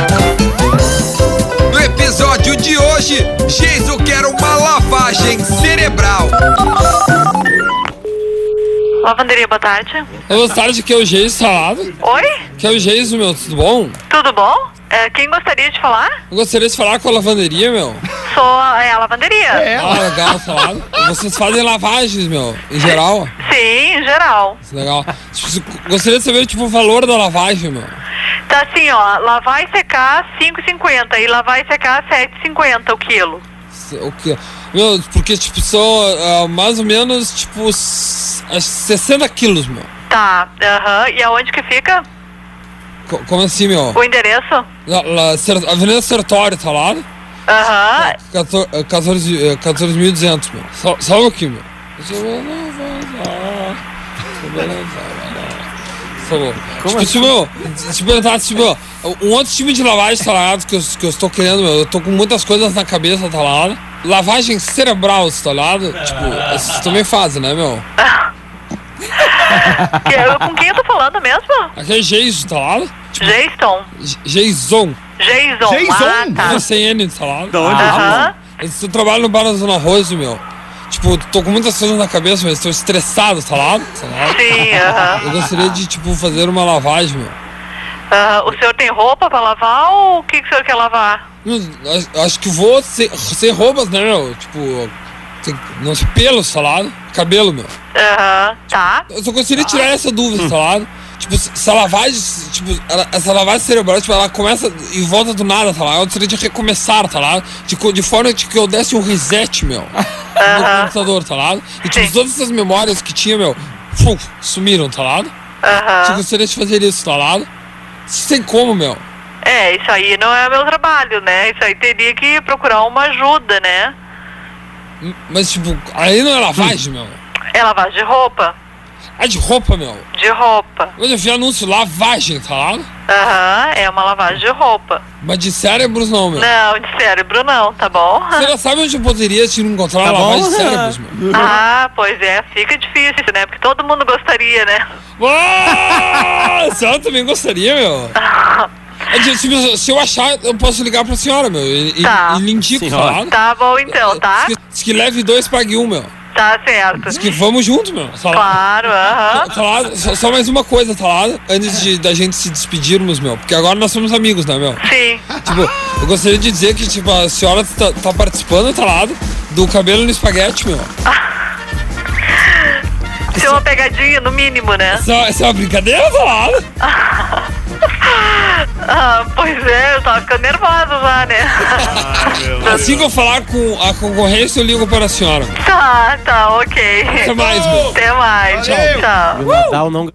No episódio de hoje, Geiso quer uma lavagem cerebral. Lavanderia, boa tarde. Boa tarde, que é o Geiso Salado. Oi? Que é o Geiso, meu, tudo bom? Tudo bom? É, quem gostaria de falar? Eu gostaria de falar com a lavanderia, meu. Sou é, a lavanderia. Ah, legal, Salado. Vocês fazem lavagens, meu, em geral? Sim, em geral. Legal. Tipo, gostaria de saber, tipo, o valor da lavagem, meu. Tá assim, ó, lavar e secar cinco e cinquenta e lavar e secar sete e cinquenta o quilo. O que? Meu, porque, tipo, são uh, mais ou menos, tipo, s- sessenta quilos, meu. Tá, aham. E aonde que fica? Co- como assim, meu? O endereço? La, la, Ser- Avenida Sertório, tá lá? Aham. quatorze mil e duzentos, meu. Só, só um aqui, meu. Por favor. Tipo, assim? meu, se perguntar, tipo, um outro tipo de lavagem, tá ligado? Que eu, que eu estou querendo, meu. Eu tô com muitas coisas na cabeça, tá ligado? Lavagem cerebral, tá ligado? Tipo, vocês também fazem, né, meu? Que- eu- com quem eu tô falando mesmo? Aqui é Geiso, tá ligado? Jason. Geison. Jason. Jason? Ah, tá. Não sem N, tá ligado? Da onde? Aham. Eu trabalho no bar da Zona Rosa, meu. Tipo, tô com muitas coisas na cabeça, mas estou estressado, tá ligado? Tá ligado? Sim, aham. Eu gostaria de, tipo, fazer uma lavagem, meu. Aham. O senhor tem roupa pra lavar ou o que, que o senhor quer lavar? Meu, acho- Acho que vou sem, sem roupas, né, meu? Tipo, tem, não sei, pelos, tá ligado? Cabelo, meu. Aham. Tá. Eu só gostaria de tirar essa dúvida, tá ligado? Tipo, se se a lavagem, tipo, ela- essa lavagem cerebral, tipo, ela começa e volta do nada, tá ligado? Eu gostaria de recomeçar, tá ligado? De, co- de forma de que eu desse um reset, meu, no computador, tá ligado? E, tipo, Sim. todas essas memórias que tinha, meu, fum, sumiram, tá ligado? Aham. Eu gostaria de fazer isso, tá ligado? Isso tem como, meu. É, isso aí não é meu trabalho, né? Isso aí teria que procurar uma ajuda, né? Mas, tipo, aí não é lavagem, meu. É lavagem de roupa? É de roupa, meu. De roupa. Mas eu vi anúncio, lavagem, tá ligado? Aham, é uma lavagem de roupa. Mas de cérebros não, meu. Não, de cérebro não, tá bom? Você já sabe onde eu poderia te encontrar Tá uma lavagem bom? de cérebros, meu? Ah, pois é, fica difícil, né? Porque todo mundo gostaria, né? Ah, a senhora também gostaria, meu? É, de- Se, se eu achar, eu posso ligar pra senhora, meu. E, e- Tá. e lhe indico, Senhora. falado. Tá bom então, tá? Diz que, diz que leve dois, pague um, meu. Tá certo. Diz que vamos juntos, meu. Falado. Claro, aham. Falado, só, só mais uma coisa, falado, antes de, da gente se despedirmos, meu. Porque agora nós somos amigos, né, meu? Sim. Tipo, eu gostaria de dizer que, tipo, a senhora tá, tá participando, tá lá, do cabelo no espaguete, meu. Isso é uma pegadinha, no mínimo, né? Essa, essa é uma brincadeira, tá lá? Ah, pois é, eu tava ficando nervosa já, né? Assim que eu falar com a concorrência, eu ligo para a senhora. Tá, tá, ok. Até mais, meu. Até mais. Tchau. Tchau. E o Nadal não